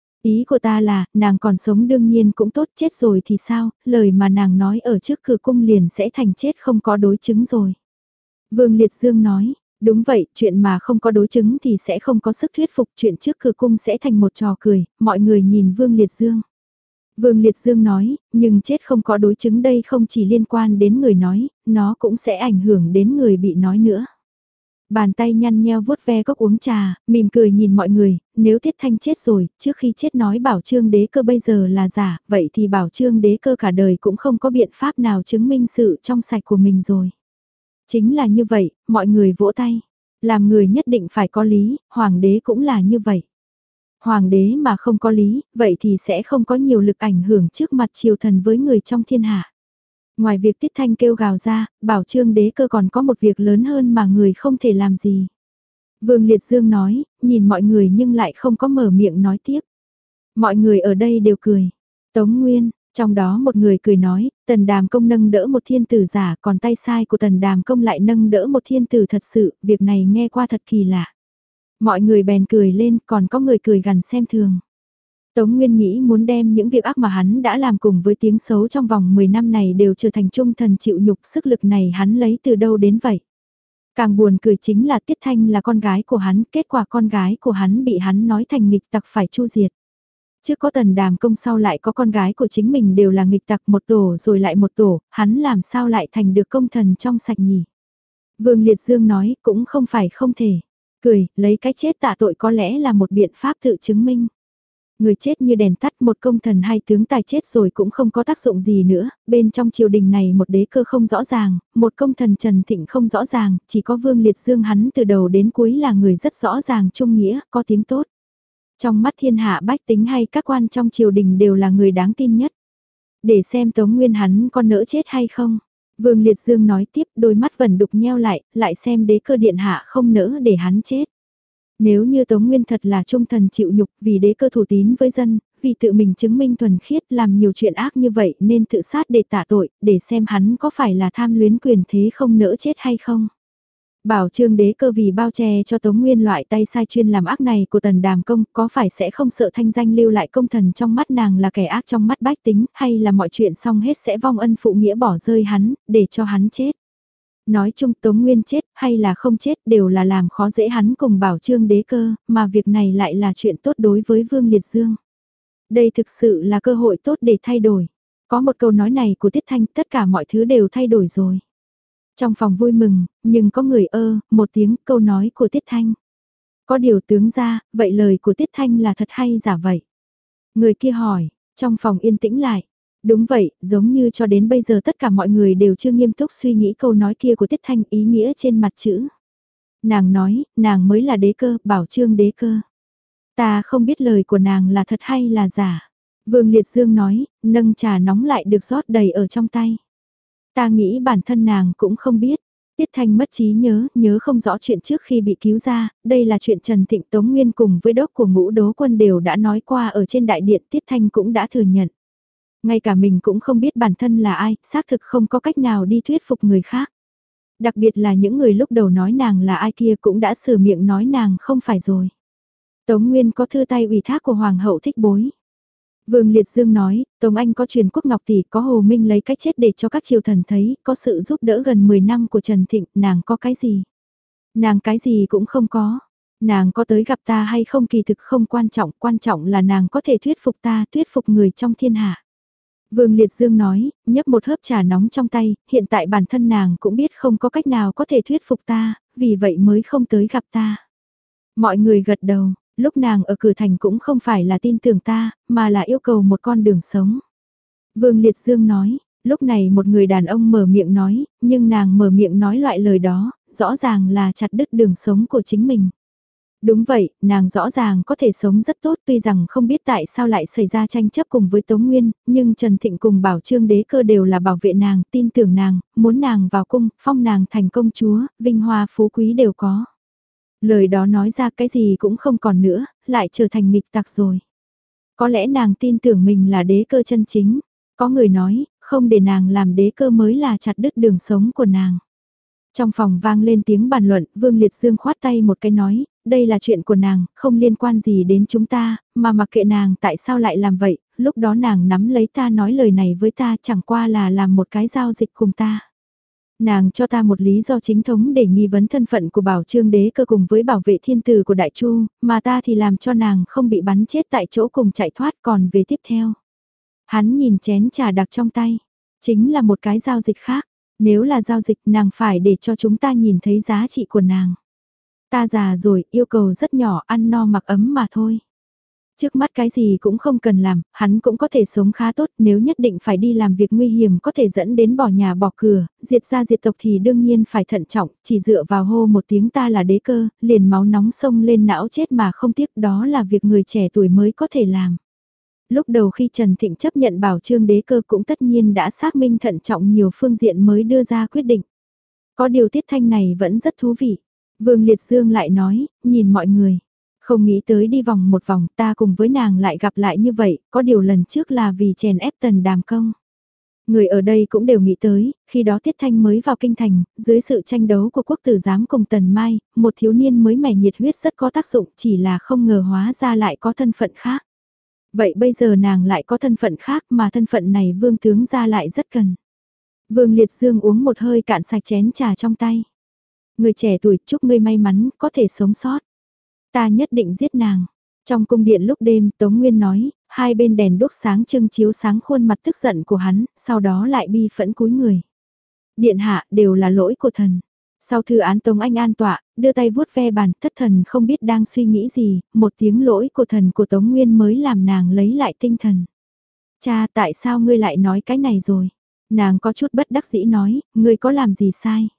Ý của ta là, nàng còn sống đương nhiên cũng tốt, chết rồi thì sao, lời mà nàng nói ở trước cửa cung liền sẽ thành chết không có đối chứng rồi. Vương Liệt Dương nói, đúng vậy, chuyện mà không có đối chứng thì sẽ không có sức thuyết phục, chuyện trước cửa cung sẽ thành một trò cười, mọi người nhìn Vương Liệt Dương. Vương Liệt Dương nói, nhưng chết không có đối chứng đây không chỉ liên quan đến người nói, nó cũng sẽ ảnh hưởng đến người bị nói nữa. Bàn tay nhăn nheo vuốt ve cốc uống trà, mỉm cười nhìn mọi người, nếu Tiết Thanh chết rồi, trước khi chết nói bảo trương đế cơ bây giờ là giả, vậy thì bảo trương đế cơ cả đời cũng không có biện pháp nào chứng minh sự trong sạch của mình rồi. Chính là như vậy, mọi người vỗ tay. Làm người nhất định phải có lý, hoàng đế cũng là như vậy. Hoàng đế mà không có lý, vậy thì sẽ không có nhiều lực ảnh hưởng trước mặt triều thần với người trong thiên hạ. Ngoài việc Tiết Thanh kêu gào ra, bảo trương đế cơ còn có một việc lớn hơn mà người không thể làm gì. Vương Liệt Dương nói, nhìn mọi người nhưng lại không có mở miệng nói tiếp. Mọi người ở đây đều cười. Tống Nguyên, trong đó một người cười nói, tần đàm công nâng đỡ một thiên tử giả, còn tay sai của tần đàm công lại nâng đỡ một thiên tử thật sự, việc này nghe qua thật kỳ lạ. Mọi người bèn cười lên, còn có người cười gằn xem thường. Tống Nguyên nghĩ muốn đem những việc ác mà hắn đã làm cùng với tiếng xấu trong vòng mười năm này đều trở thành trung thần chịu nhục, sức lực này hắn lấy từ đâu đến vậy. Càng buồn cười chính là Tiết Thanh là con gái của hắn, kết quả con gái của hắn bị hắn nói thành nghịch tặc phải chu diệt. Trước có tần đàm công sau lại có con gái của chính mình đều là nghịch tặc một tổ rồi lại một tổ, hắn làm sao lại thành được công thần trong sạch nhỉ? Vương Liệt Dương nói cũng không phải không thể. Cười, lấy cái chết tạ tội có lẽ là một biện pháp tự chứng minh. Người chết như đèn tắt, một công thần hay tướng tài chết rồi cũng không có tác dụng gì nữa, bên trong triều đình này một đế cơ không rõ ràng, một công thần Trần Thịnh không rõ ràng, chỉ có Vương Liệt Dương hắn từ đầu đến cuối là người rất rõ ràng trung nghĩa, có tiếng tốt. Trong mắt thiên hạ bách tính hay các quan trong triều đình đều là người đáng tin nhất. Để xem Tống Nguyên hắn có nỡ chết hay không. Vương Liệt Dương nói tiếp, đôi mắt vẫn đục nheo lại, lại xem đế cơ điện hạ không nỡ để hắn chết. Nếu như Tống Nguyên thật là trung thần chịu nhục vì đế cơ thủ tín với dân, vì tự mình chứng minh thuần khiết làm nhiều chuyện ác như vậy nên tự sát để tạ tội, để xem hắn có phải là tham luyến quyền thế không nỡ chết hay không. Bảo trương đế cơ vì bao che cho Tống Nguyên loại tay sai chuyên làm ác này của tần đàm công có phải sẽ không sợ thanh danh lưu lại công thần trong mắt nàng là kẻ ác trong mắt bách tính hay là mọi chuyện xong hết sẽ vong ân phụ nghĩa bỏ rơi hắn, để cho hắn chết. Nói chung Tống Nguyên chết hay là không chết đều là làm khó dễ hắn cùng bảo trương đế cơ, mà việc này lại là chuyện tốt đối với Vương Liệt Dương. Đây thực sự là cơ hội tốt để thay đổi. Có một câu nói này của Tiết Thanh tất cả mọi thứ đều thay đổi rồi. Trong phòng vui mừng, nhưng có người ơ, một tiếng câu nói của Tiết Thanh. Có điều tướng ra, vậy lời của Tiết Thanh là thật hay giả vậy? Người kia hỏi, trong phòng yên tĩnh lại. Đúng vậy, giống như cho đến bây giờ tất cả mọi người đều chưa nghiêm túc suy nghĩ câu nói kia của Tiết Thanh ý nghĩa trên mặt chữ. Nàng nói, nàng mới là đế cơ, bảo trương đế cơ. Ta không biết lời của nàng là thật hay là giả. Vương Liệt Dương nói, nâng trà nóng lại được rót đầy ở trong tay. Ta nghĩ bản thân nàng cũng không biết. Tiết Thanh mất trí nhớ, nhớ không rõ chuyện trước khi bị cứu ra, đây là chuyện Trần Thịnh Tống Nguyên cùng với đốc của ngũ đố quân đều đã nói qua ở trên đại điện, Tiết Thanh cũng đã thừa nhận. Ngay cả mình cũng không biết bản thân là ai, xác thực không có cách nào đi thuyết phục người khác. Đặc biệt là những người lúc đầu nói nàng là ai kia cũng đã sửa miệng nói nàng không phải rồi. Tống Nguyên có thư tay ủy thác của Hoàng hậu Thích Bối. Vương Liệt Dương nói, Tống Anh có truyền quốc ngọc tỷ, có Hồ Minh lấy cái chết để cho các triều thần thấy, có sự giúp đỡ gần mười năm của Trần Thịnh, nàng có cái gì? Nàng cái gì cũng không có. Nàng có tới gặp ta hay không kỳ thực không quan trọng, quan trọng là nàng có thể thuyết phục ta, thuyết phục người trong thiên hạ. Vương Liệt Dương nói, nhấp một hớp trà nóng trong tay, hiện tại bản thân nàng cũng biết không có cách nào có thể thuyết phục ta, vì vậy mới không tới gặp ta. Mọi người gật đầu, lúc nàng ở cửa thành cũng không phải là tin tưởng ta, mà là yêu cầu một con đường sống. Vương Liệt Dương nói, lúc này một người đàn ông mở miệng nói, nhưng nàng mở miệng nói loại lời đó, rõ ràng là chặt đứt đường sống của chính mình. Đúng vậy, nàng rõ ràng có thể sống rất tốt tuy rằng không biết tại sao lại xảy ra tranh chấp cùng với Tống Nguyên, nhưng Trần Thịnh cùng Bảo Trương Đế Cơ đều là bảo vệ nàng, tin tưởng nàng, muốn nàng vào cung, phong nàng thành công chúa, vinh hoa phú quý đều có. Lời đó nói ra cái gì cũng không còn nữa, lại trở thành nghịch tặc rồi. Có lẽ nàng tin tưởng mình là đế cơ chân chính. Có người nói, không để nàng làm đế cơ mới là chặt đứt đường sống của nàng. Trong phòng vang lên tiếng bàn luận, Vương Liệt Dương khoát tay một cái nói, đây là chuyện của nàng, không liên quan gì đến chúng ta, mà mặc kệ nàng tại sao lại làm vậy, lúc đó nàng nắm lấy ta nói lời này với ta chẳng qua là làm một cái giao dịch cùng ta. Nàng cho ta một lý do chính thống để nghi vấn thân phận của Bảo Trương Đế Cơ cùng với bảo vệ thiên tử của Đại Chu, mà ta thì làm cho nàng không bị bắn chết tại chỗ cùng chạy thoát còn về tiếp theo. Hắn nhìn chén trà đặc trong tay, chính là một cái giao dịch khác, nếu là giao dịch nàng phải để cho chúng ta nhìn thấy giá trị của nàng. Ta già rồi, yêu cầu rất nhỏ, ăn no mặc ấm mà thôi. Trước mắt cái gì cũng không cần làm, hắn cũng có thể sống khá tốt, nếu nhất định phải đi làm việc nguy hiểm có thể dẫn đến bỏ nhà bỏ cửa, diệt gia diệt tộc thì đương nhiên phải thận trọng, chỉ dựa vào hô một tiếng ta là đế cơ, liền máu nóng sông lên não chết mà không tiếc, đó là việc người trẻ tuổi mới có thể làm. Lúc đầu khi Trần Thịnh chấp nhận Bảo Trương Đế Cơ cũng tất nhiên đã xác minh thận trọng nhiều phương diện mới đưa ra quyết định. Có điều tiết thanh này vẫn rất thú vị. Vương Liệt Dương lại nói, nhìn mọi người. Không nghĩ tới đi vòng một vòng ta cùng với nàng lại gặp lại như vậy, có điều lần trước là vì chèn ép Tần Đàm Công. Người ở đây cũng đều nghĩ tới, khi đó Tiết Thanh mới vào kinh thành, dưới sự tranh đấu của quốc tử giám cùng Tần Mai, một thiếu niên mới mẻ nhiệt huyết rất có tác dụng chỉ là không ngờ hóa ra lại có thân phận khác. Vậy bây giờ nàng lại có thân phận khác mà thân phận này Vương Tướng ra lại rất cần. Vương Liệt Dương uống một hơi cạn sạch chén trà trong tay. Người trẻ tuổi chúc ngươi may mắn có thể sống sót. Ta nhất định giết nàng. Trong cung điện lúc đêm Tống Nguyên nói, hai bên đèn đốt sáng trưng chiếu sáng khuôn mặt tức giận của hắn, sau đó lại bi phẫn cúi người. Điện hạ đều là lỗi của thần. Sau thư án Tống Anh an tọa, đưa tay vuốt ve bàn, thất thần không biết đang suy nghĩ gì, một tiếng lỗi của thần của Tống Nguyên mới làm nàng lấy lại tinh thần. Cha tại sao ngươi lại nói cái này rồi? Nàng có chút bất đắc dĩ nói, ngươi có làm gì sai?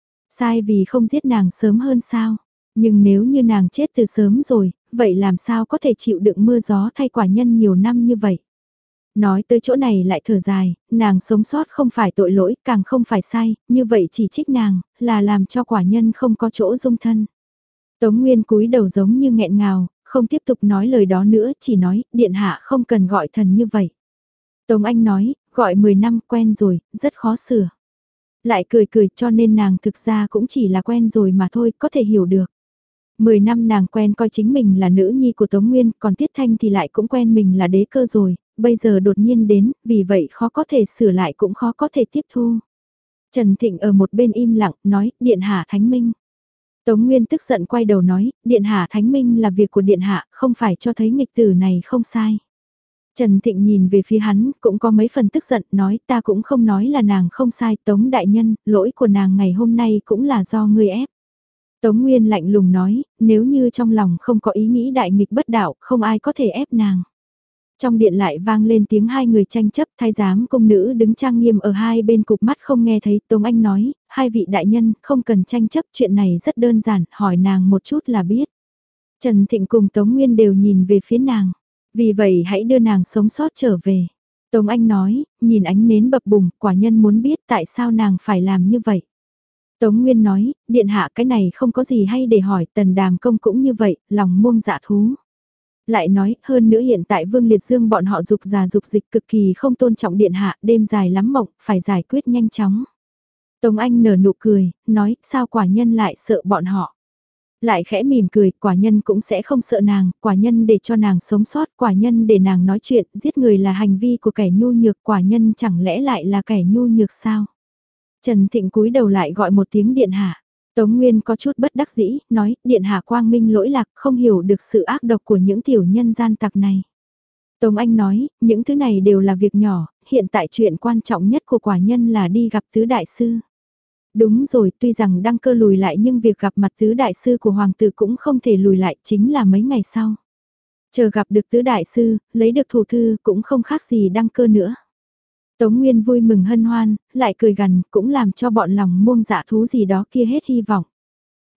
Sai vì không giết nàng sớm hơn sao? Nhưng nếu như nàng chết từ sớm rồi, vậy làm sao có thể chịu đựng mưa gió thay quả nhân nhiều năm như vậy? Nói tới chỗ này lại thở dài, nàng sống sót không phải tội lỗi, càng không phải sai, như vậy chỉ trích nàng, là làm cho quả nhân không có chỗ dung thân. Tống Nguyên cúi đầu giống như nghẹn ngào, không tiếp tục nói lời đó nữa, chỉ nói, điện hạ không cần gọi thần như vậy. Tống Anh nói, gọi mười năm quen rồi, rất khó sửa. Lại cười cười cho nên nàng thực ra cũng chỉ là quen rồi mà thôi, có thể hiểu được. Mười năm nàng quen coi chính mình là nữ nhi của Tống Nguyên, còn Tiết Thanh thì lại cũng quen mình là đế cơ rồi, bây giờ đột nhiên đến, vì vậy khó có thể sửa lại cũng khó có thể tiếp thu. Trần Thịnh ở một bên im lặng, nói, Điện Hạ Thánh Minh. Tống Nguyên tức giận quay đầu nói, Điện Hạ Thánh Minh là việc của Điện Hạ, không phải cho thấy nghịch tử này không sai. Trần Thịnh nhìn về phía hắn, cũng có mấy phần tức giận, nói ta cũng không nói là nàng không sai, Tống Đại Nhân, lỗi của nàng ngày hôm nay cũng là do ngươi ép. Tống Nguyên lạnh lùng nói, nếu như trong lòng không có ý nghĩ đại nghịch bất đạo, không ai có thể ép nàng. Trong điện lại vang lên tiếng hai người tranh chấp, thái giám công nữ đứng trang nghiêm ở hai bên cục mắt không nghe thấy. Tống Anh nói, hai vị đại nhân, không cần tranh chấp, chuyện này rất đơn giản, hỏi nàng một chút là biết. Trần Thịnh cùng Tống Nguyên đều nhìn về phía nàng, vì vậy hãy đưa nàng sống sót trở về. Tống Anh nói, nhìn ánh nến bập bùng, quả nhân muốn biết tại sao nàng phải làm như vậy. Tống Nguyên nói, điện hạ cái này không có gì hay để hỏi, Tần Đàm Công cũng như vậy, lòng muông dạ thú. Lại nói, hơn nữa hiện tại Vương Liệt Dương bọn họ dục già dục dịch cực kỳ không tôn trọng điện hạ, đêm dài lắm mộng, phải giải quyết nhanh chóng. Tống Anh nở nụ cười, nói, sao quả nhân lại sợ bọn họ. Lại khẽ mỉm cười, quả nhân cũng sẽ không sợ nàng, quả nhân để cho nàng sống sót, quả nhân để nàng nói chuyện, giết người là hành vi của kẻ nhu nhược, quả nhân chẳng lẽ lại là kẻ nhu nhược sao? Trần Thịnh cúi đầu lại gọi một tiếng điện hạ. Tống Nguyên có chút bất đắc dĩ, nói, điện hạ quang minh lỗi lạc, không hiểu được sự ác độc của những tiểu nhân gian tặc này. Tống Anh nói, những thứ này đều là việc nhỏ, hiện tại chuyện quan trọng nhất của quả nhân là đi gặp tứ đại sư. Đúng rồi, tuy rằng đăng cơ lùi lại nhưng việc gặp mặt tứ đại sư của hoàng tử cũng không thể lùi lại, chính là mấy ngày sau. Chờ gặp được tứ đại sư, lấy được thủ thư cũng không khác gì đăng cơ nữa. Tống Nguyên vui mừng hân hoan, lại cười gằn, cũng làm cho bọn lòng muông dạ thú gì đó kia hết hy vọng.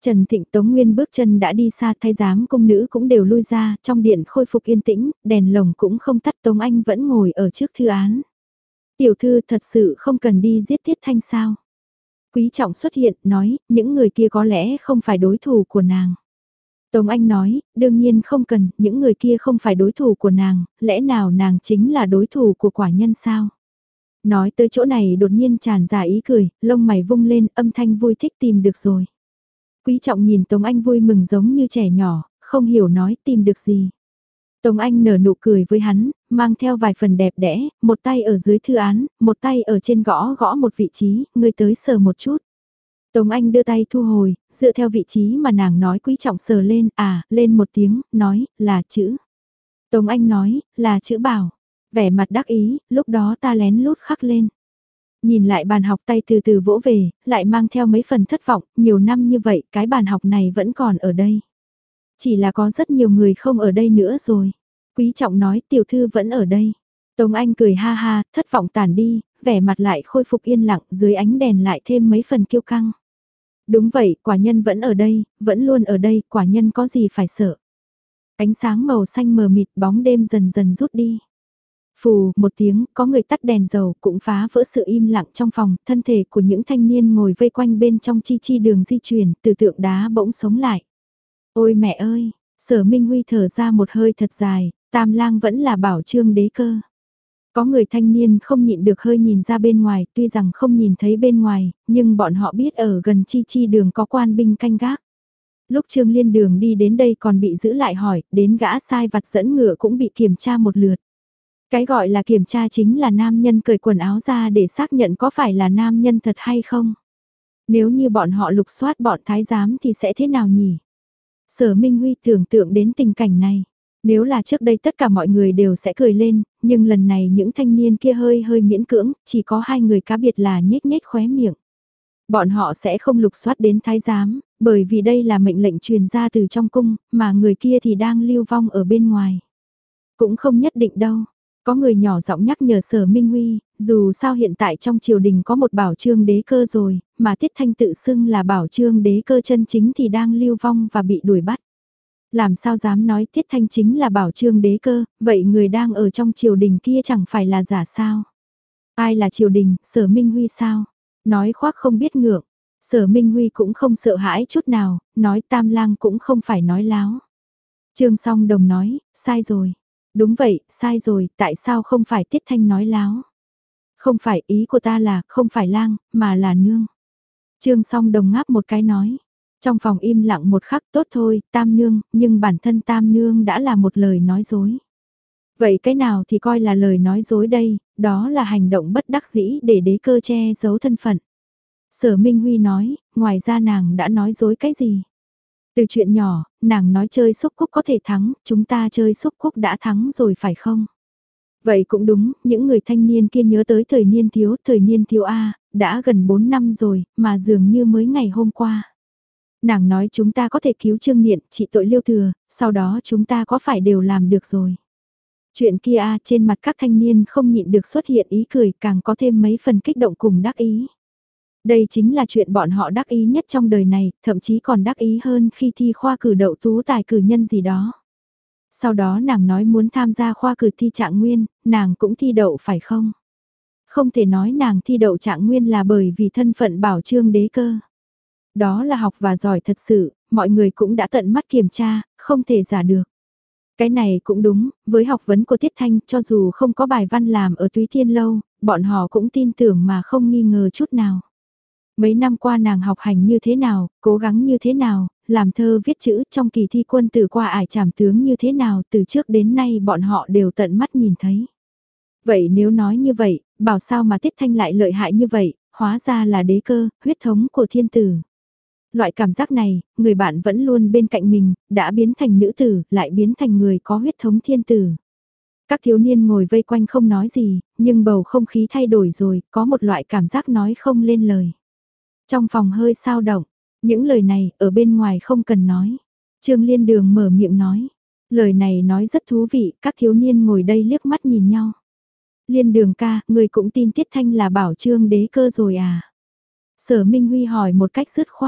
Trần Thịnh Tống Nguyên bước chân đã đi xa, thái giám cung nữ cũng đều lui ra, trong điện khôi phục yên tĩnh, đèn lồng cũng không tắt, Tống Anh vẫn ngồi ở trước thư án. Tiểu thư thật sự không cần đi giết Tiết Thanh sao? Quý Trọng xuất hiện, nói, những người kia có lẽ không phải đối thủ của nàng. Tống Anh nói, đương nhiên không cần, những người kia không phải đối thủ của nàng, lẽ nào nàng chính là đối thủ của quả nhân sao? Nói tới chỗ này đột nhiên tràn ra ý cười, lông mày vung lên, âm thanh vui thích tìm được rồi. Quý Trọng nhìn Tống Anh vui mừng giống như trẻ nhỏ, không hiểu nói tìm được gì. Tống Anh nở nụ cười với hắn, mang theo vài phần đẹp đẽ, một tay ở dưới thư án, một tay ở trên gõ gõ một vị trí, người tới sờ một chút. Tống Anh đưa tay thu hồi, dựa theo vị trí mà nàng nói. Quý Trọng sờ lên, à, lên một tiếng, nói, là chữ. Tống Anh nói, là chữ bảo. Vẻ mặt đắc ý, lúc đó ta lén lút khắc lên. Nhìn lại bàn học tay từ từ vỗ về, lại mang theo mấy phần thất vọng, nhiều năm như vậy cái bàn học này vẫn còn ở đây. Chỉ là có rất nhiều người không ở đây nữa rồi. Quý Trọng nói tiểu thư vẫn ở đây. Tống Anh cười ha ha, thất vọng tản đi, vẻ mặt lại khôi phục yên lặng, dưới ánh đèn lại thêm mấy phần kiêu căng. Đúng vậy, quả nhân vẫn ở đây, vẫn luôn ở đây, quả nhân có gì phải sợ. Ánh sáng màu xanh mờ mịt, bóng đêm dần dần rút đi. Phù, một tiếng, có người tắt đèn dầu cũng phá vỡ sự im lặng trong phòng, thân thể của những thanh niên ngồi vây quanh bên trong chi chi đường di chuyển, từ tượng đá bỗng sống lại. Ôi mẹ ơi, Sở Minh Huy thở ra một hơi thật dài, Tam Lang vẫn là Bảo Trương đế cơ. Có người thanh niên không nhịn được hơi nhìn ra bên ngoài, tuy rằng không nhìn thấy bên ngoài, nhưng bọn họ biết ở gần chi chi đường có quan binh canh gác. Lúc Trương Liên Đường đi đến đây còn bị giữ lại hỏi, đến gã sai vặt dẫn ngựa cũng bị kiểm tra một lượt. Cái gọi là kiểm tra chính là nam nhân cởi quần áo ra để xác nhận có phải là nam nhân thật hay không. Nếu như bọn họ lục soát bọn thái giám thì sẽ thế nào nhỉ? Sở Minh Huy tưởng tượng đến tình cảnh này. Nếu là trước đây tất cả mọi người đều sẽ cười lên, nhưng lần này những thanh niên kia hơi hơi miễn cưỡng, chỉ có hai người cá biệt là nhếch nhếch khóe miệng. Bọn họ sẽ không lục soát đến thái giám, bởi vì đây là mệnh lệnh truyền ra từ trong cung, mà người kia thì đang lưu vong ở bên ngoài. Cũng không nhất định đâu. Có người nhỏ giọng nhắc nhở Sở Minh Huy, dù sao hiện tại trong triều đình có một Bảo Trương đế cơ rồi, mà Tiết Thanh tự xưng là Bảo Trương đế cơ chân chính thì đang lưu vong và bị đuổi bắt. Làm sao dám nói Tiết Thanh chính là Bảo Trương đế cơ, vậy người đang ở trong triều đình kia chẳng phải là giả sao? Ai là triều đình, Sở Minh Huy sao? Nói khoác không biết ngượng, Sở Minh Huy cũng không sợ hãi chút nào, nói Tam Lang cũng không phải nói láo. Trương Song Đồng nói, sai rồi. Đúng vậy, sai rồi, tại sao không phải Tiết Thanh nói láo? Không phải, ý của ta là, không phải lang, mà là nương. Trương Song Đồng ngáp một cái nói. Trong phòng im lặng một khắc tốt thôi, Tam Nương, nhưng bản thân Tam Nương đã là một lời nói dối. Vậy cái nào thì coi là lời nói dối đây, đó là hành động bất đắc dĩ để đế cơ che giấu thân phận. Sở Minh Huy nói, ngoài ra nàng đã nói dối cái gì? Từ chuyện nhỏ, nàng nói chơi xúc cúc có thể thắng, chúng ta chơi xúc cúc đã thắng rồi phải không? Vậy cũng đúng, những người thanh niên kia nhớ tới thời niên thiếu, thời niên thiếu A, đã gần bốn năm rồi, mà dường như mới ngày hôm qua. Nàng nói chúng ta có thể cứu Trương Niện, trị tội Liêu Thừa, sau đó chúng ta có phải đều làm được rồi. Chuyện kia A, trên mặt các thanh niên không nhịn được xuất hiện ý cười, càng có thêm mấy phần kích động cùng đắc ý. Đây chính là chuyện bọn họ đắc ý nhất trong đời này, thậm chí còn đắc ý hơn khi thi khoa cử đậu tú tài cử nhân gì đó. Sau đó nàng nói muốn tham gia khoa cử thi trạng nguyên, nàng cũng thi đậu phải không? Không thể nói nàng thi đậu trạng nguyên là bởi vì thân phận Bảo Trương đế cơ. Đó là học và giỏi thật sự, mọi người cũng đã tận mắt kiểm tra, không thể giả được. Cái này cũng đúng, với học vấn của Tiết Thanh, cho dù không có bài văn làm ở Túy Thiên Lâu, bọn họ cũng tin tưởng mà không nghi ngờ chút nào. Mấy năm qua nàng học hành như thế nào, cố gắng như thế nào, làm thơ viết chữ trong kỳ thi quân tử qua ải trảm tướng như thế nào, từ trước đến nay bọn họ đều tận mắt nhìn thấy. Vậy nếu nói như vậy, bảo sao mà Tiết Thanh lại lợi hại như vậy, hóa ra là đế cơ, huyết thống của thiên tử. Loại cảm giác này, người bạn vẫn luôn bên cạnh mình, đã biến thành nữ tử, lại biến thành người có huyết thống thiên tử. Các thiếu niên ngồi vây quanh không nói gì, nhưng bầu không khí thay đổi rồi, có một loại cảm giác nói không lên lời. Trong phòng hơi sao động, những lời này ở bên ngoài không cần nói. Trương Liên Đường mở miệng nói, lời này nói rất thú vị, các thiếu niên ngồi đây liếc mắt nhìn nhau. Liên Đường ca, người cũng tin Tiết Thanh là Bảo Trương đế cơ rồi à? Sở Minh Huy hỏi một cách dứt khoát,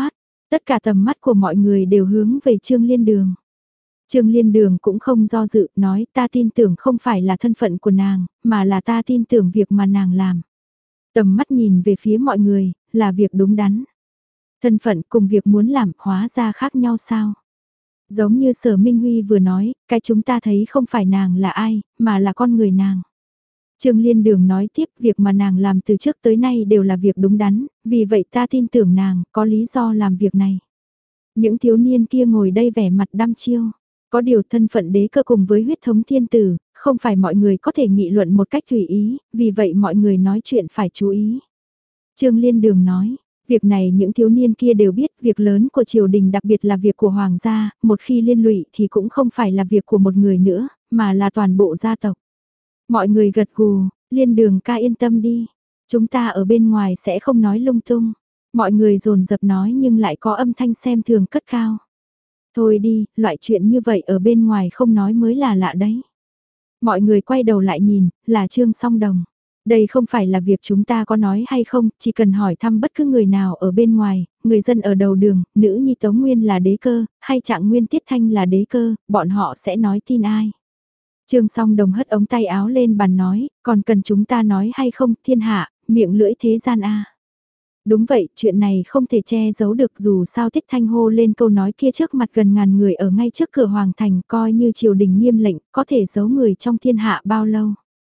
Tất cả tầm mắt của mọi người đều hướng về Trương Liên Đường. Trương Liên Đường cũng không do dự, nói ta tin tưởng không phải là thân phận của nàng, mà là ta tin tưởng việc mà nàng làm. Tầm mắt nhìn về phía mọi người, là việc đúng đắn. Thân phận cùng việc muốn làm hóa ra khác nhau sao? Giống như Sở Minh Huy vừa nói, cái chúng ta thấy không phải nàng là ai, mà là con người nàng. Trương Liên Đường nói tiếp việc mà nàng làm từ trước tới nay đều là việc đúng đắn, vì vậy ta tin tưởng nàng có lý do làm việc này. Những thiếu niên kia ngồi đây vẻ mặt đăm chiêu. Có điều thân phận đế cơ cùng với huyết thống thiên tử, không phải mọi người có thể nghị luận một cách tùy ý, vì vậy mọi người nói chuyện phải chú ý. Trương Liên Đường nói, việc này những thiếu niên kia đều biết, việc lớn của triều đình đặc biệt là việc của hoàng gia, một khi liên lụy thì cũng không phải là việc của một người nữa, mà là toàn bộ gia tộc. Mọi người gật gù, Liên Đường ca yên tâm đi, chúng ta ở bên ngoài sẽ không nói lung tung. Mọi người dồn dập nói nhưng lại có âm thanh xem thường cất cao. Thôi đi, loại chuyện như vậy ở bên ngoài không nói mới là lạ đấy. Mọi người quay đầu lại nhìn, là Trương Song Đồng. Đây không phải là việc chúng ta có nói hay không, chỉ cần hỏi thăm bất cứ người nào ở bên ngoài, người dân ở đầu đường, nữ nhi Tống Nguyên là đế cơ, hay Trạng Nguyên Tiết Thanh là đế cơ, bọn họ sẽ nói tin ai. Trương Song Đồng hất ống tay áo lên bàn nói, còn cần chúng ta nói hay không, thiên hạ, miệng lưỡi thế gian a. Đúng vậy, chuyện này không thể che giấu được dù sao Tiết Thanh hô lên câu nói kia trước mặt gần ngàn người ở ngay trước cửa Hoàng Thành coi như triều đình nghiêm lệnh, có thể giấu người trong thiên hạ bao lâu.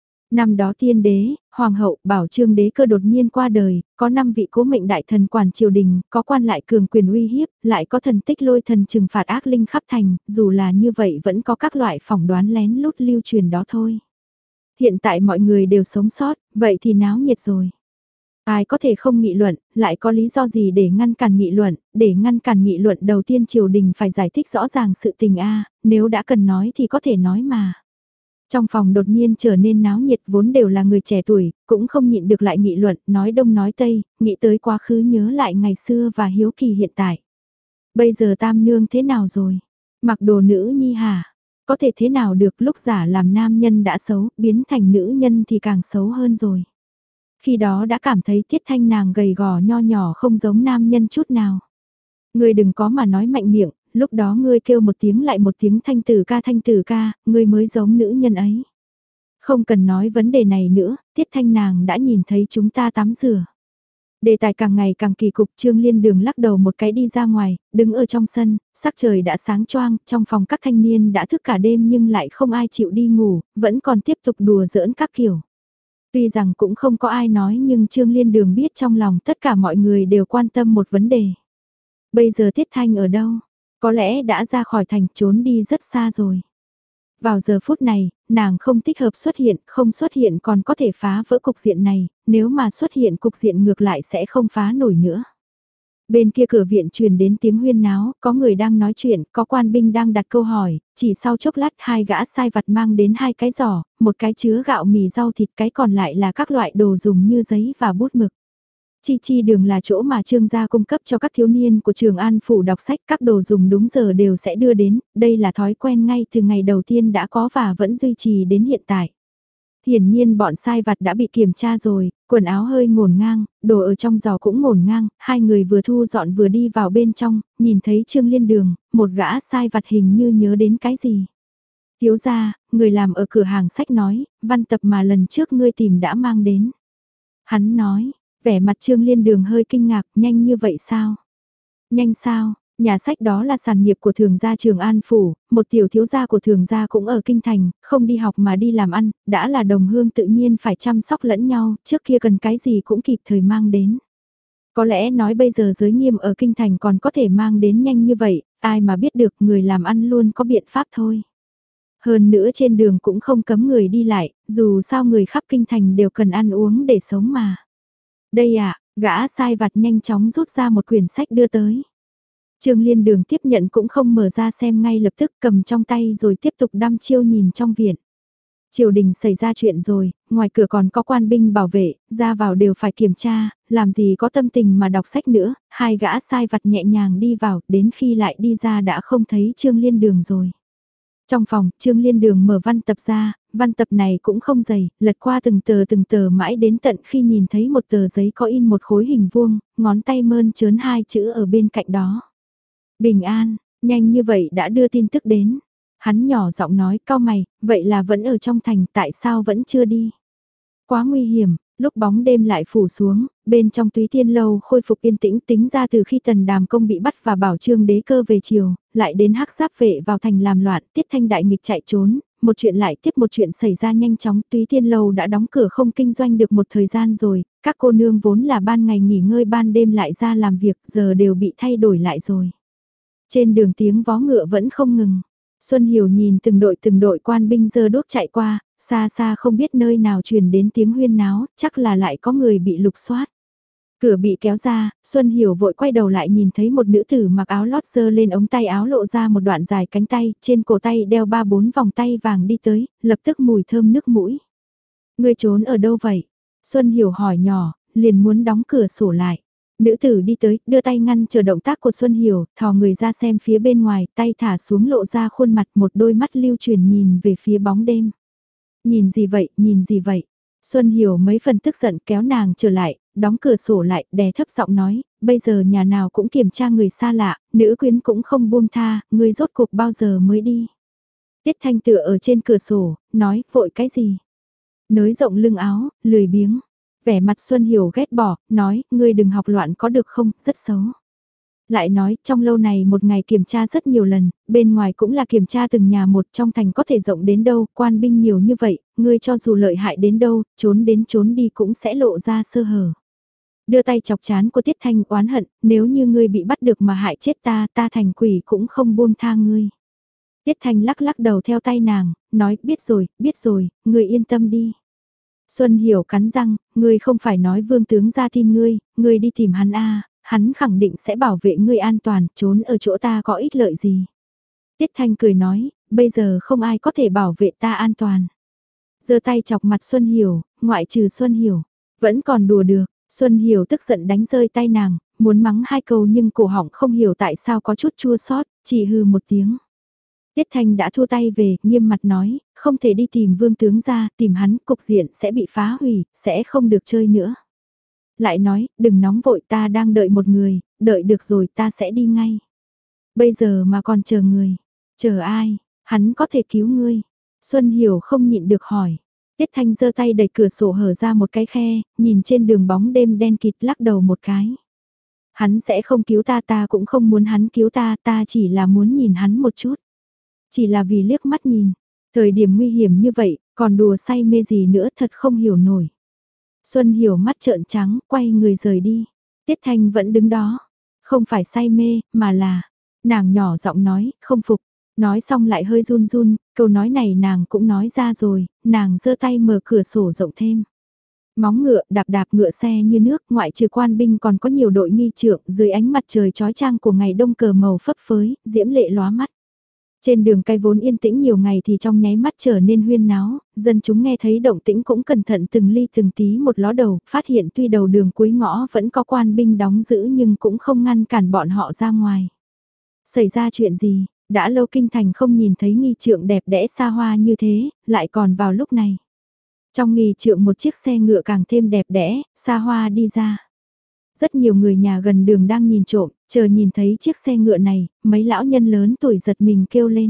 Năm đó tiên đế, hoàng hậu, bảo trương đế cơ đột nhiên qua đời, có năm vị cố mệnh đại thần quản triều đình, có quan lại cường quyền uy hiếp, lại có thần tích lôi thần trừng phạt ác linh khắp thành, dù là như vậy vẫn có các loại phỏng đoán lén lút lưu truyền đó thôi. Hiện tại mọi người đều sống sót, vậy thì náo nhiệt rồi. Ai có thể không nghị luận, lại có lý do gì để ngăn cản nghị luận, để ngăn cản nghị luận đầu tiên triều đình phải giải thích rõ ràng sự tình a, nếu đã cần nói thì có thể nói mà. Trong phòng đột nhiên trở nên náo nhiệt vốn đều là người trẻ tuổi, cũng không nhịn được lại nghị luận, nói đông nói tây, nghĩ tới quá khứ nhớ lại ngày xưa và hiếu kỳ hiện tại. Bây giờ tam nương thế nào rồi? Mặc đồ nữ nhi hả? Có thể thế nào được lúc giả làm nam nhân đã xấu, biến thành nữ nhân thì càng xấu hơn rồi. Khi đó đã cảm thấy Tiết Thanh nàng gầy gò nho nhỏ không giống nam nhân chút nào. Ngươi đừng có mà nói mạnh miệng, lúc đó ngươi kêu một tiếng lại một tiếng thanh tử ca thanh tử ca, ngươi mới giống nữ nhân ấy. Không cần nói vấn đề này nữa, Tiết Thanh nàng đã nhìn thấy chúng ta tắm rửa. Đề tài càng ngày càng kỳ cục, Trương Liên Đường lắc đầu một cái đi ra ngoài, đứng ở trong sân, sắc trời đã sáng choang, trong phòng các thanh niên đã thức cả đêm nhưng lại không ai chịu đi ngủ, vẫn còn tiếp tục đùa giỡn các kiểu. Tuy rằng cũng không có ai nói nhưng Trương Liên Đường biết trong lòng tất cả mọi người đều quan tâm một vấn đề. Bây giờ Tiết Thanh ở đâu? Có lẽ đã ra khỏi thành trốn đi rất xa rồi. Vào giờ phút này, nàng không thích hợp xuất hiện, không xuất hiện còn có thể phá vỡ cục diện này, nếu mà xuất hiện cục diện ngược lại sẽ không phá nổi nữa. Bên kia cửa viện truyền đến tiếng huyên náo, có người đang nói chuyện, có quan binh đang đặt câu hỏi, chỉ sau chốc lát hai gã sai vặt mang đến hai cái giỏ, một cái chứa gạo mì rau thịt, cái còn lại là các loại đồ dùng như giấy và bút mực. Chi chi đường là chỗ mà Trương gia cung cấp cho các thiếu niên của Trường An Phủ đọc sách, các đồ dùng đúng giờ đều sẽ đưa đến, đây là thói quen ngay từ ngày đầu tiên đã có và vẫn duy trì đến hiện tại. Hiển nhiên bọn sai vặt đã bị kiểm tra rồi, quần áo hơi ngổn ngang, đồ ở trong giỏ cũng ngổn ngang, hai người vừa thu dọn vừa đi vào bên trong, nhìn thấy Trương Liên Đường, một gã sai vặt hình như nhớ đến cái gì. Thiếu gia, người làm ở cửa hàng sách nói, văn tập mà lần trước ngươi tìm đã mang đến. Hắn nói, vẻ mặt Trương Liên Đường hơi kinh ngạc, nhanh như vậy sao? Nhanh sao? Nhà sách đó là sản nghiệp của thường gia Trường An Phủ, một tiểu thiếu gia của thường gia cũng ở Kinh Thành, không đi học mà đi làm ăn, đã là đồng hương tự nhiên phải chăm sóc lẫn nhau, trước kia cần cái gì cũng kịp thời mang đến. Có lẽ nói bây giờ giới nghiêm ở Kinh Thành còn có thể mang đến nhanh như vậy, ai mà biết được người làm ăn luôn có biện pháp thôi. Hơn nữa trên đường cũng không cấm người đi lại, dù sao người khắp Kinh Thành đều cần ăn uống để sống mà. Đây à, gã sai vặt nhanh chóng rút ra một quyển sách đưa tới. Trương Liên Đường tiếp nhận cũng không mở ra xem ngay lập tức cầm trong tay rồi tiếp tục đăm chiêu nhìn trong viện. Triều đình xảy ra chuyện rồi, ngoài cửa còn có quan binh bảo vệ, ra vào đều phải kiểm tra, làm gì có tâm tình mà đọc sách nữa, hai gã sai vặt nhẹ nhàng đi vào, đến khi lại đi ra đã không thấy Trương Liên Đường rồi. Trong phòng, Trương Liên Đường mở văn tập ra, văn tập này cũng không dày, lật qua từng tờ từng tờ mãi đến tận khi nhìn thấy một tờ giấy có in một khối hình vuông, ngón tay mơn trớn hai chữ ở bên cạnh đó. Bình an, nhanh như vậy đã đưa tin tức đến. Hắn nhỏ giọng nói, cao mày, vậy là vẫn ở trong thành, tại sao vẫn chưa đi? Quá nguy hiểm, lúc bóng đêm lại phủ xuống, bên trong Túy Tiên Lâu khôi phục yên tĩnh, tính ra từ khi Tần Đàm Công bị bắt và bảo Trương Đế Cơ về chiều, lại đến hắc giáp vệ vào thành làm loạn, Tiết Thanh đại nghịch chạy trốn, một chuyện lại tiếp một chuyện xảy ra nhanh chóng, Túy Tiên Lâu đã đóng cửa không kinh doanh được một thời gian rồi, các cô nương vốn là ban ngày nghỉ ngơi ban đêm lại ra làm việc, giờ đều bị thay đổi lại rồi. Trên đường tiếng vó ngựa vẫn không ngừng. Xuân Hiểu nhìn từng đội từng đội quan binh dơ đuốc chạy qua, xa xa không biết nơi nào truyền đến tiếng huyên náo, chắc là lại có người bị lục soát. Cửa bị kéo ra, Xuân Hiểu vội quay đầu lại nhìn thấy một nữ tử mặc áo lót dơ lên ống tay áo lộ ra một đoạn dài cánh tay, trên cổ tay đeo ba bốn vòng tay vàng đi tới, lập tức mùi thơm nước mũi. Người trốn ở đâu vậy? Xuân Hiểu hỏi nhỏ, liền muốn đóng cửa sổ lại. Nữ tử đi tới, đưa tay ngăn chờ động tác của Xuân Hiểu, thò người ra xem phía bên ngoài, tay thả xuống lộ ra khuôn mặt, một đôi mắt lưu chuyển nhìn về phía bóng đêm. Nhìn gì vậy, nhìn gì vậy? Xuân Hiểu mấy phần tức giận kéo nàng trở lại, đóng cửa sổ lại, đè thấp giọng nói, bây giờ nhà nào cũng kiểm tra người xa lạ, nữ quyến cũng không buông tha, người rốt cuộc bao giờ mới đi. Tiết Thanh tựa ở trên cửa sổ, nói, vội cái gì? Nới rộng lưng áo, lười biếng. Vẻ mặt Xuân Hiểu ghét bỏ, nói, ngươi đừng học loạn có được không, rất xấu. Lại nói, trong lâu này một ngày kiểm tra rất nhiều lần, bên ngoài cũng là kiểm tra từng nhà một, trong thành có thể rộng đến đâu, quan binh nhiều như vậy, ngươi cho dù lợi hại đến đâu, trốn đến trốn đi cũng sẽ lộ ra sơ hở. Đưa tay chọc chán của Tiết Thanh oán hận, nếu như ngươi bị bắt được mà hại chết ta, ta thành quỷ cũng không buông tha ngươi. Tiết Thanh lắc lắc đầu theo tay nàng, nói, biết rồi, biết rồi, ngươi yên tâm đi. Xuân Hiểu cắn răng, ngươi không phải nói vương tướng ra tin ngươi, ngươi đi tìm hắn a, hắn khẳng định sẽ bảo vệ ngươi an toàn, trốn ở chỗ ta có ích lợi gì. Tiết Thanh cười nói, bây giờ không ai có thể bảo vệ ta an toàn. Giơ tay chọc mặt Xuân Hiểu, ngoại trừ Xuân Hiểu, vẫn còn đùa được, Xuân Hiểu tức giận đánh rơi tay nàng, muốn mắng hai câu nhưng cổ họng không hiểu tại sao có chút chua xót, chỉ hừ một tiếng. Tiết Thanh đã thua tay về, nghiêm mặt nói, không thể đi tìm vương tướng ra, tìm hắn, cục diện sẽ bị phá hủy, sẽ không được chơi nữa. Lại nói, đừng nóng vội, ta đang đợi một người, đợi được rồi ta sẽ đi ngay. Bây giờ mà còn chờ người, chờ ai, hắn có thể cứu ngươi. Xuân Hiểu không nhịn được hỏi. Tiết Thanh giơ tay đẩy cửa sổ hở ra một cái khe, nhìn trên đường bóng đêm đen kịt lắc đầu một cái. Hắn sẽ không cứu ta, ta cũng không muốn hắn cứu ta, ta chỉ là muốn nhìn hắn một chút. Chỉ là vì liếc mắt nhìn, thời điểm nguy hiểm như vậy, còn đùa say mê gì nữa thật không hiểu nổi. Xuân Hiểu mắt trợn trắng, quay người rời đi. Tiết Thanh vẫn đứng đó, không phải say mê, mà là, nàng nhỏ giọng nói, không phục. Nói xong lại hơi run run, câu nói này nàng cũng nói ra rồi, nàng giơ tay mở cửa sổ rộng thêm. Móng ngựa đạp đạp ngựa xe như nước, ngoại trừ quan binh còn có nhiều đội nghi trượng dưới ánh mặt trời chói chang của ngày đông cờ màu phấp phới, diễm lệ lóa mắt. Trên đường cây vốn yên tĩnh nhiều ngày thì trong nháy mắt trở nên huyên náo, dân chúng nghe thấy động tĩnh cũng cẩn thận từng ly từng tí một ló đầu, phát hiện tuy đầu đường cuối ngõ vẫn có quan binh đóng giữ nhưng cũng không ngăn cản bọn họ ra ngoài. Xảy ra chuyện gì, đã lâu kinh thành không nhìn thấy nghi trượng đẹp đẽ xa hoa như thế, lại còn vào lúc này. Trong nghi trượng một chiếc xe ngựa càng thêm đẹp đẽ, xa hoa đi ra. Rất nhiều người nhà gần đường đang nhìn trộm, chờ nhìn thấy chiếc xe ngựa này, mấy lão nhân lớn tuổi giật mình kêu lên.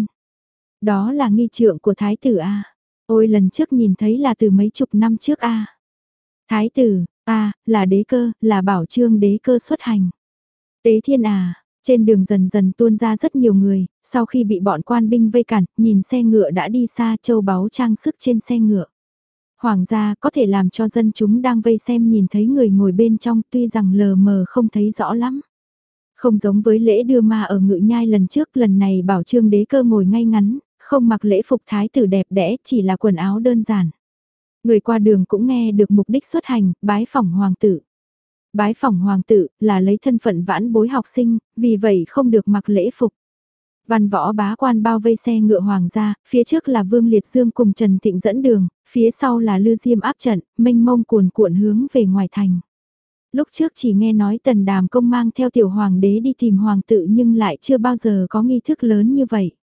Đó là nghi trượng của thái tử A. Ôi lần trước nhìn thấy là từ mấy chục năm trước A. Thái tử, A, là đế cơ, là bảo Trương đế cơ xuất hành. Tế thiên à, trên đường dần dần tuôn ra rất nhiều người, sau khi bị bọn quan binh vây cản, nhìn xe ngựa đã đi xa châu báu trang sức trên xe ngựa. Hoàng gia có thể làm cho dân chúng đang vây xem nhìn thấy người ngồi bên trong tuy rằng lờ mờ không thấy rõ lắm. Không giống với lễ đưa ma ở ngự nhai lần trước, lần này bảo Trương đế cơ ngồi ngay ngắn, không mặc lễ phục thái tử đẹp đẽ, chỉ là quần áo đơn giản. Người qua đường cũng nghe được mục đích xuất hành, bái phỏng hoàng tử. Bái phỏng hoàng tử là lấy thân phận vãn bối học sinh, vì vậy không được mặc lễ phục. Văn võ bá quan bao vây xe ngựa hoàng gia, phía trước là Vương Liệt Dương cùng Trần Thịnh dẫn đường, phía sau là Lư Diêm áp trận, mênh mông cuồn cuộn hướng về ngoài thành. Lúc trước chỉ nghe nói Tần Đàm Công mang theo tiểu hoàng đế đi tìm hoàng tử nhưng lại chưa bao giờ có nghi thức lớn như vậy.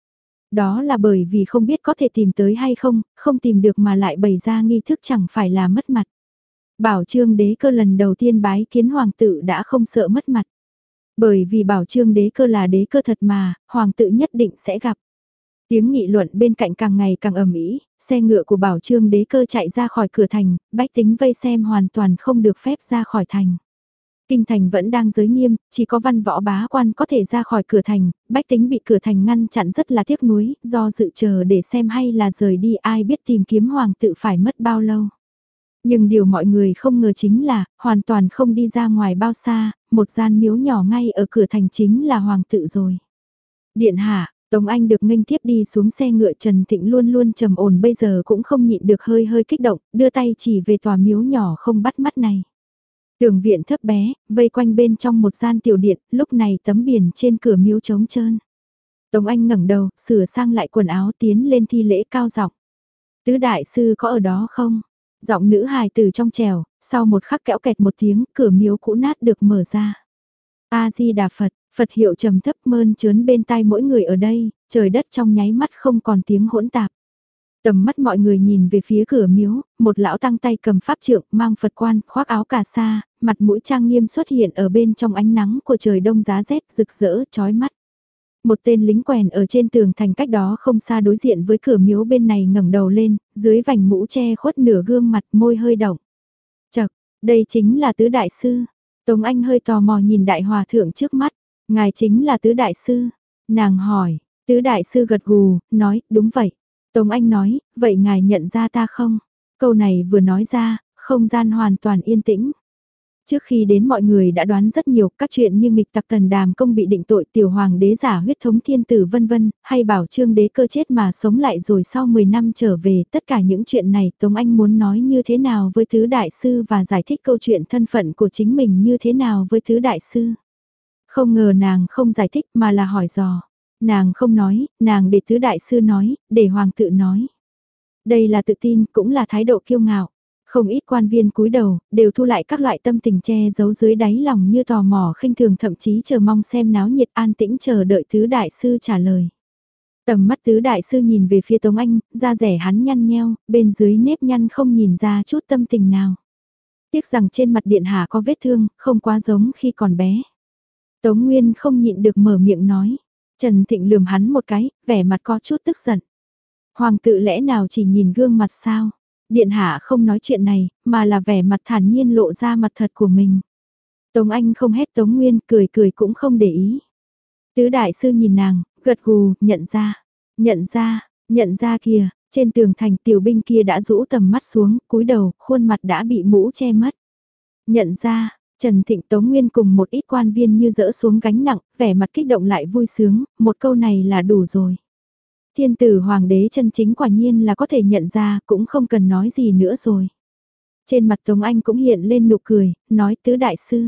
Đó là bởi vì không biết có thể tìm tới hay không, không tìm được mà lại bày ra nghi thức chẳng phải là mất mặt. Bảo Trương đế cơ lần đầu tiên bái kiến hoàng tự đã không sợ mất mặt. Bởi vì Bảo Trương đế cơ là đế cơ thật mà, hoàng tự nhất định sẽ gặp. Tiếng nghị luận bên cạnh càng ngày càng ầm ĩ, xe ngựa của Bảo Trương đế cơ chạy ra khỏi cửa thành, bách tính vây xem hoàn toàn không được phép ra khỏi thành. Kinh thành vẫn đang giới nghiêm, chỉ có văn võ bá quan có thể ra khỏi cửa thành, bách tính bị cửa thành ngăn chặn rất là tiếc nuối, do dự chờ để xem hay là rời đi ai biết tìm kiếm hoàng tự phải mất bao lâu. Nhưng điều mọi người không ngờ chính là, hoàn toàn không đi ra ngoài bao xa, một gian miếu nhỏ ngay ở cửa thành chính là hoàng tự rồi. Điện hạ, Tống Anh được nghênh tiếp đi xuống xe ngựa Trần Thịnh luôn luôn trầm ổn bây giờ cũng không nhịn được hơi hơi kích động, đưa tay chỉ về tòa miếu nhỏ không bắt mắt này. Tường viện thấp bé, vây quanh bên trong một gian tiểu điện, lúc này tấm biển trên cửa miếu trống trơn. Tống Anh ngẩng đầu, sửa sang lại quần áo tiến lên thi lễ cao giọng. Tứ đại sư có ở đó không? Giọng nữ hài từ trong trèo, sau một khắc kẽo kẹt một tiếng, cửa miếu cũ nát được mở ra. A-di-đà Phật, Phật hiệu trầm thấp mơn trớn bên tai mỗi người ở đây, trời đất trong nháy mắt không còn tiếng hỗn tạp. Tầm mắt mọi người nhìn về phía cửa miếu, một lão tăng tay cầm pháp trượng, mang Phật quan, khoác áo cà sa, mặt mũi trang nghiêm xuất hiện ở bên trong ánh nắng của trời đông giá rét rực rỡ, chói mắt. Một tên lính quèn ở trên tường thành cách đó không xa đối diện với cửa miếu bên này ngẩng đầu lên, dưới vành mũ che khuất nửa gương mặt môi hơi động. Chật, đây chính là tứ đại sư. Tống Anh hơi tò mò nhìn đại hòa thượng trước mắt, ngài chính là tứ đại sư. Nàng hỏi, tứ đại sư gật gù, nói, đúng vậy. Tống Anh nói, vậy ngài nhận ra ta không? Câu này vừa nói ra, không gian hoàn toàn yên tĩnh. Trước khi đến mọi người đã đoán rất nhiều các chuyện như nghịch tặc Tần Đàm Công bị định tội tiểu hoàng đế giả huyết thống thiên tử vân vân, hay Bảo Trương đế cơ chết mà sống lại rồi sau mười năm trở về. Tất cả những chuyện này Tống Anh muốn nói như thế nào với tứ đại sư và giải thích câu chuyện thân phận của chính mình như thế nào với tứ đại sư. Không ngờ nàng không giải thích mà là hỏi dò. Nàng không nói, nàng để tứ đại sư nói, để hoàng tự nói. Đây là tự tin, cũng là thái độ kiêu ngạo. Không ít quan viên cúi đầu, đều thu lại các loại tâm tình che giấu dưới đáy lòng như tò mò khinh thường thậm chí chờ mong xem náo nhiệt an tĩnh chờ đợi tứ đại sư trả lời. Tầm mắt tứ đại sư nhìn về phía Tống Anh, da rẻ hắn nhăn nheo, bên dưới nếp nhăn không nhìn ra chút tâm tình nào. Tiếc rằng trên mặt điện hạ có vết thương, không quá giống khi còn bé. Tống Nguyên không nhịn được mở miệng nói. Trần Thịnh lườm hắn một cái, vẻ mặt có chút tức giận. Hoàng tự lẽ nào chỉ nhìn gương mặt sao? Điện hạ không nói chuyện này, mà là vẻ mặt thản nhiên lộ ra mặt thật của mình. Tống Anh không hét Tống Nguyên, cười cười cũng không để ý. Tứ đại sư nhìn nàng, gật gù, nhận ra. Nhận ra, nhận ra kìa, trên tường thành tiểu binh kia đã rũ tầm mắt xuống, cúi đầu, khuôn mặt đã bị mũ che mất. Nhận ra, Trần Thịnh Tống Nguyên cùng một ít quan viên như dỡ xuống gánh nặng, vẻ mặt kích động lại vui sướng, một câu này là đủ rồi. Thiên tử hoàng đế chân chính quả nhiên là có thể nhận ra, cũng không cần nói gì nữa rồi. Trên mặt Tống Anh cũng hiện lên nụ cười, nói tứ đại sư.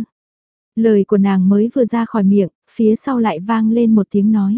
Lời của nàng mới vừa ra khỏi miệng, phía sau lại vang lên một tiếng nói.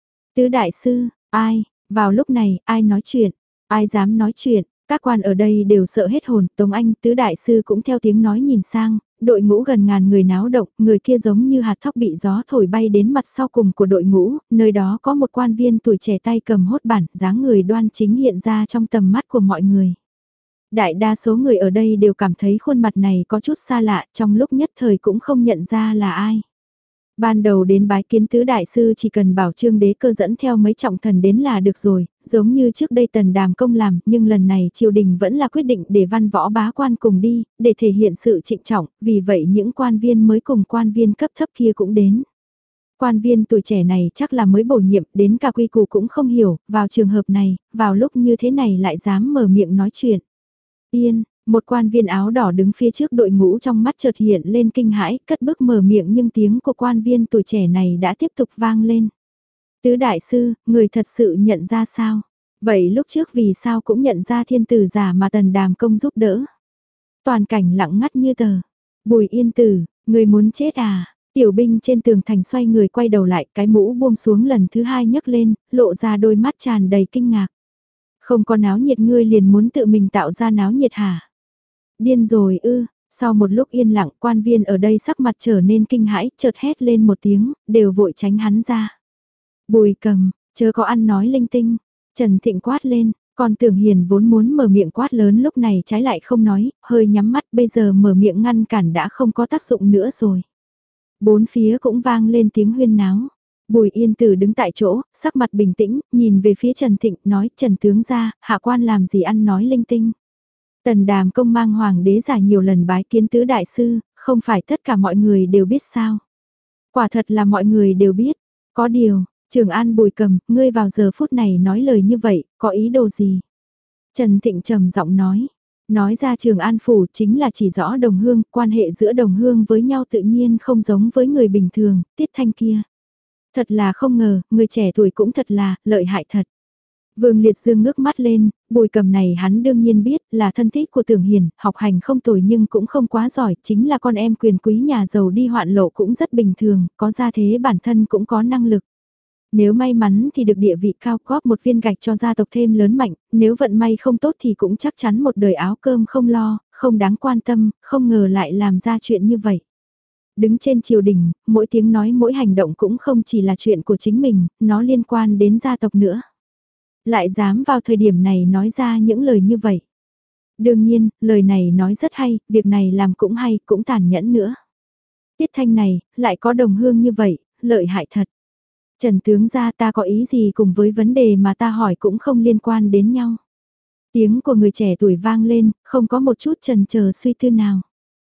Tứ đại sư, ai, vào lúc này, ai nói chuyện, ai dám nói chuyện, các quan ở đây đều sợ hết hồn, Tống Anh tứ đại sư cũng theo tiếng nói nhìn sang, đội ngũ gần ngàn người náo động, người kia giống như hạt thóc bị gió thổi bay đến mặt sau cùng của đội ngũ, nơi đó có một quan viên tuổi trẻ tay cầm hốt bản, dáng người đoan chính hiện ra trong tầm mắt của mọi người. Đại đa số người ở đây đều cảm thấy khuôn mặt này có chút xa lạ, trong lúc nhất thời cũng không nhận ra là ai. Ban đầu đến bái kiến tứ đại sư chỉ cần bảo Trương đế cơ dẫn theo mấy trọng thần đến là được rồi, giống như trước đây Tần Đàm Công làm, nhưng lần này triều đình vẫn là quyết định để văn võ bá quan cùng đi, để thể hiện sự trịnh trọng, vì vậy những quan viên mới cùng quan viên cấp thấp kia cũng đến. Quan viên tuổi trẻ này chắc là mới bổ nhiệm, đến cả quy củ cũng không hiểu, vào trường hợp này, vào lúc như thế này lại dám mở miệng nói chuyện. Yên, một quan viên áo đỏ đứng phía trước đội ngũ trong mắt chợt hiện lên kinh hãi, cất bước mở miệng nhưng tiếng của quan viên tuổi trẻ này đã tiếp tục vang lên. Tứ đại sư, người thật sự nhận ra sao? Vậy lúc trước vì sao cũng nhận ra thiên tử giả mà Tần Đàm Công giúp đỡ? Toàn cảnh lặng ngắt như tờ. Bùi Yên Tử, người muốn chết à? Tiểu binh trên tường thành xoay người quay đầu lại, cái mũ buông xuống lần thứ hai nhấc lên, lộ ra đôi mắt tràn đầy kinh ngạc. Không có náo nhiệt ngươi liền muốn tự mình tạo ra náo nhiệt hả? Điên rồi ư, sau một lúc yên lặng quan viên ở đây sắc mặt trở nên kinh hãi, chợt hét lên một tiếng, đều vội tránh hắn ra. Bùi Cầm, Chớ có ăn nói linh tinh, Trần Thịnh quát lên, còn Tưởng Hiền vốn muốn mở miệng quát lớn lúc này trái lại không nói, hơi nhắm mắt bây giờ mở miệng ngăn cản đã không có tác dụng nữa rồi. Bốn phía cũng vang lên tiếng huyên náo. Bùi Yên Tử đứng tại chỗ, sắc mặt bình tĩnh, nhìn về phía Trần Thịnh, nói Trần Tướng ra, hạ quan làm gì ăn nói linh tinh. Tần Đàm Công mang hoàng đế giả nhiều lần bái kiến tứ đại sư, không phải tất cả mọi người đều biết sao. Quả thật là mọi người đều biết, có điều, Trường An Bùi Cầm, ngươi vào giờ phút này nói lời như vậy, có ý đồ gì? Trần Thịnh trầm giọng nói, nói ra Trường An Phủ chính là chỉ rõ đồng hương, quan hệ giữa đồng hương với nhau tự nhiên không giống với người bình thường, Tiết Thanh kia. Thật là không ngờ, người trẻ tuổi cũng thật là, lợi hại thật. Vương Liệt Dương ngước mắt lên, Bùi Cầm này hắn đương nhiên biết là thân thích của Tưởng Hiền, học hành không tồi nhưng cũng không quá giỏi, chính là con em quyền quý nhà giàu đi hoạn lộ cũng rất bình thường, có gia thế bản thân cũng có năng lực. Nếu may mắn thì được địa vị cao góp một viên gạch cho gia tộc thêm lớn mạnh, nếu vận may không tốt thì cũng chắc chắn một đời áo cơm không lo, không đáng quan tâm, không ngờ lại làm ra chuyện như vậy. Đứng trên triều đình, mỗi tiếng nói mỗi hành động cũng không chỉ là chuyện của chính mình, nó liên quan đến gia tộc nữa. Lại dám vào thời điểm này nói ra những lời như vậy. Đương nhiên, lời này nói rất hay, việc này làm cũng hay, cũng tàn nhẫn nữa. Tiết Thanh này, lại có đồng hương như vậy, lợi hại thật. Trần tướng gia ta có ý gì cùng với vấn đề mà ta hỏi cũng không liên quan đến nhau. Tiếng của người trẻ tuổi vang lên, không có một chút chần chờ suy tư nào.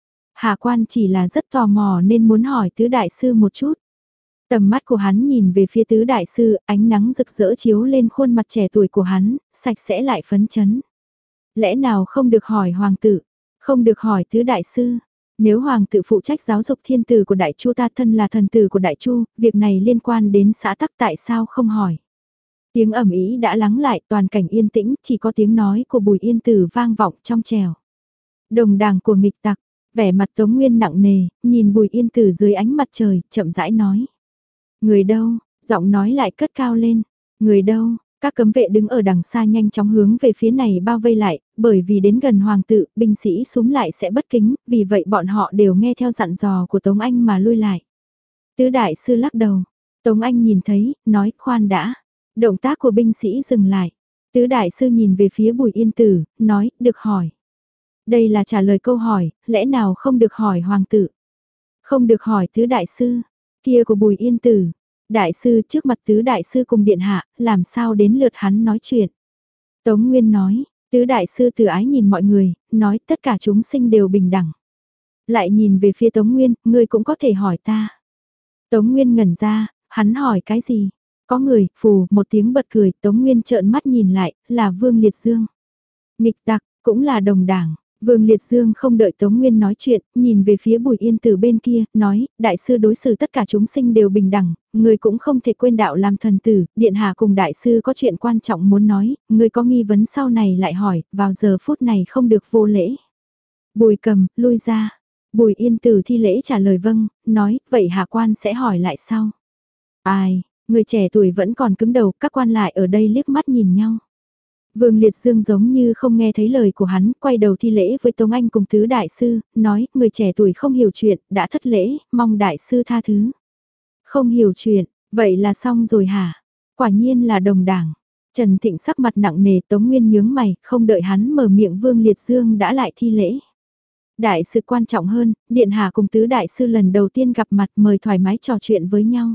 Hạ quan chỉ là rất tò mò nên muốn hỏi tứ đại sư một chút. Tầm mắt của hắn nhìn về phía tứ đại sư, ánh nắng rực rỡ chiếu lên khuôn mặt trẻ tuổi của hắn, sạch sẽ lại phấn chấn. Lẽ nào không được hỏi hoàng tử, không được hỏi tứ đại sư? Nếu hoàng tử phụ trách giáo dục thiên tử của đại chu ta thân là thần tử của đại chu, việc này liên quan đến xã tắc tại sao không hỏi? Tiếng ầm ĩ đã lắng lại, toàn cảnh yên tĩnh, chỉ có tiếng nói của Bùi Yên Tử vang vọng trong trèo. Đồng đảng của nghịch tặc, vẻ mặt Tống Nguyên nặng nề, nhìn Bùi Yên Tử dưới ánh mặt trời, chậm rãi nói. Người đâu, giọng nói lại cất cao lên, người đâu, các cấm vệ đứng ở đằng xa nhanh chóng hướng về phía này bao vây lại, bởi vì đến gần hoàng tự, binh sĩ súm lại sẽ bất kính, vì vậy bọn họ đều nghe theo dặn dò của Tống Anh mà lui lại. Tứ đại sư lắc đầu, Tống Anh nhìn thấy, nói khoan đã, động tác của binh sĩ dừng lại. Tứ đại sư nhìn về phía Bùi Yên Tử, nói, được hỏi. Đây là trả lời câu hỏi, lẽ nào không được hỏi hoàng tử? Không được hỏi tứ đại sư, kia của Bùi Yên Tử. Đại sư trước mặt tứ đại sư cùng điện hạ, làm sao đến lượt hắn nói chuyện. Tống Nguyên nói, tứ đại sư từ ái nhìn mọi người, nói tất cả chúng sinh đều bình đẳng. Lại nhìn về phía Tống Nguyên, ngươi cũng có thể hỏi ta. Tống Nguyên ngẩn ra, hắn hỏi cái gì? Có người, phù, một tiếng bật cười, Tống Nguyên trợn mắt nhìn lại, là Vương Liệt Dương. Nghịch tặc, cũng là đồng đảng. Vương Liệt Dương không đợi Tống Nguyên nói chuyện, nhìn về phía Bùi Yên Tử bên kia, nói, đại sư đối xử tất cả chúng sinh đều bình đẳng, người cũng không thể quên đạo làm thần tử, điện hạ cùng đại sư có chuyện quan trọng muốn nói, người có nghi vấn sau này lại hỏi, vào giờ phút này không được vô lễ. Bùi Cầm, lui ra. Bùi Yên Tử thi lễ trả lời vâng, nói, vậy hạ quan sẽ hỏi lại sau. Ai, người trẻ tuổi vẫn còn cứng đầu, các quan lại ở đây liếc mắt nhìn nhau. Vương Liệt Dương giống như không nghe thấy lời của hắn, quay đầu thi lễ với Tống Anh cùng tứ đại sư, nói, người trẻ tuổi không hiểu chuyện, đã thất lễ, mong đại sư tha thứ. Không hiểu chuyện, vậy là xong rồi hả? Quả nhiên là đồng đảng. Trần Thịnh sắc mặt nặng nề, Tống Nguyên nhướng mày, không đợi hắn mở miệng Vương Liệt Dương đã lại thi lễ. Đại sự quan trọng hơn, Điện Hạ cùng tứ đại sư lần đầu tiên gặp mặt mời thoải mái trò chuyện với nhau.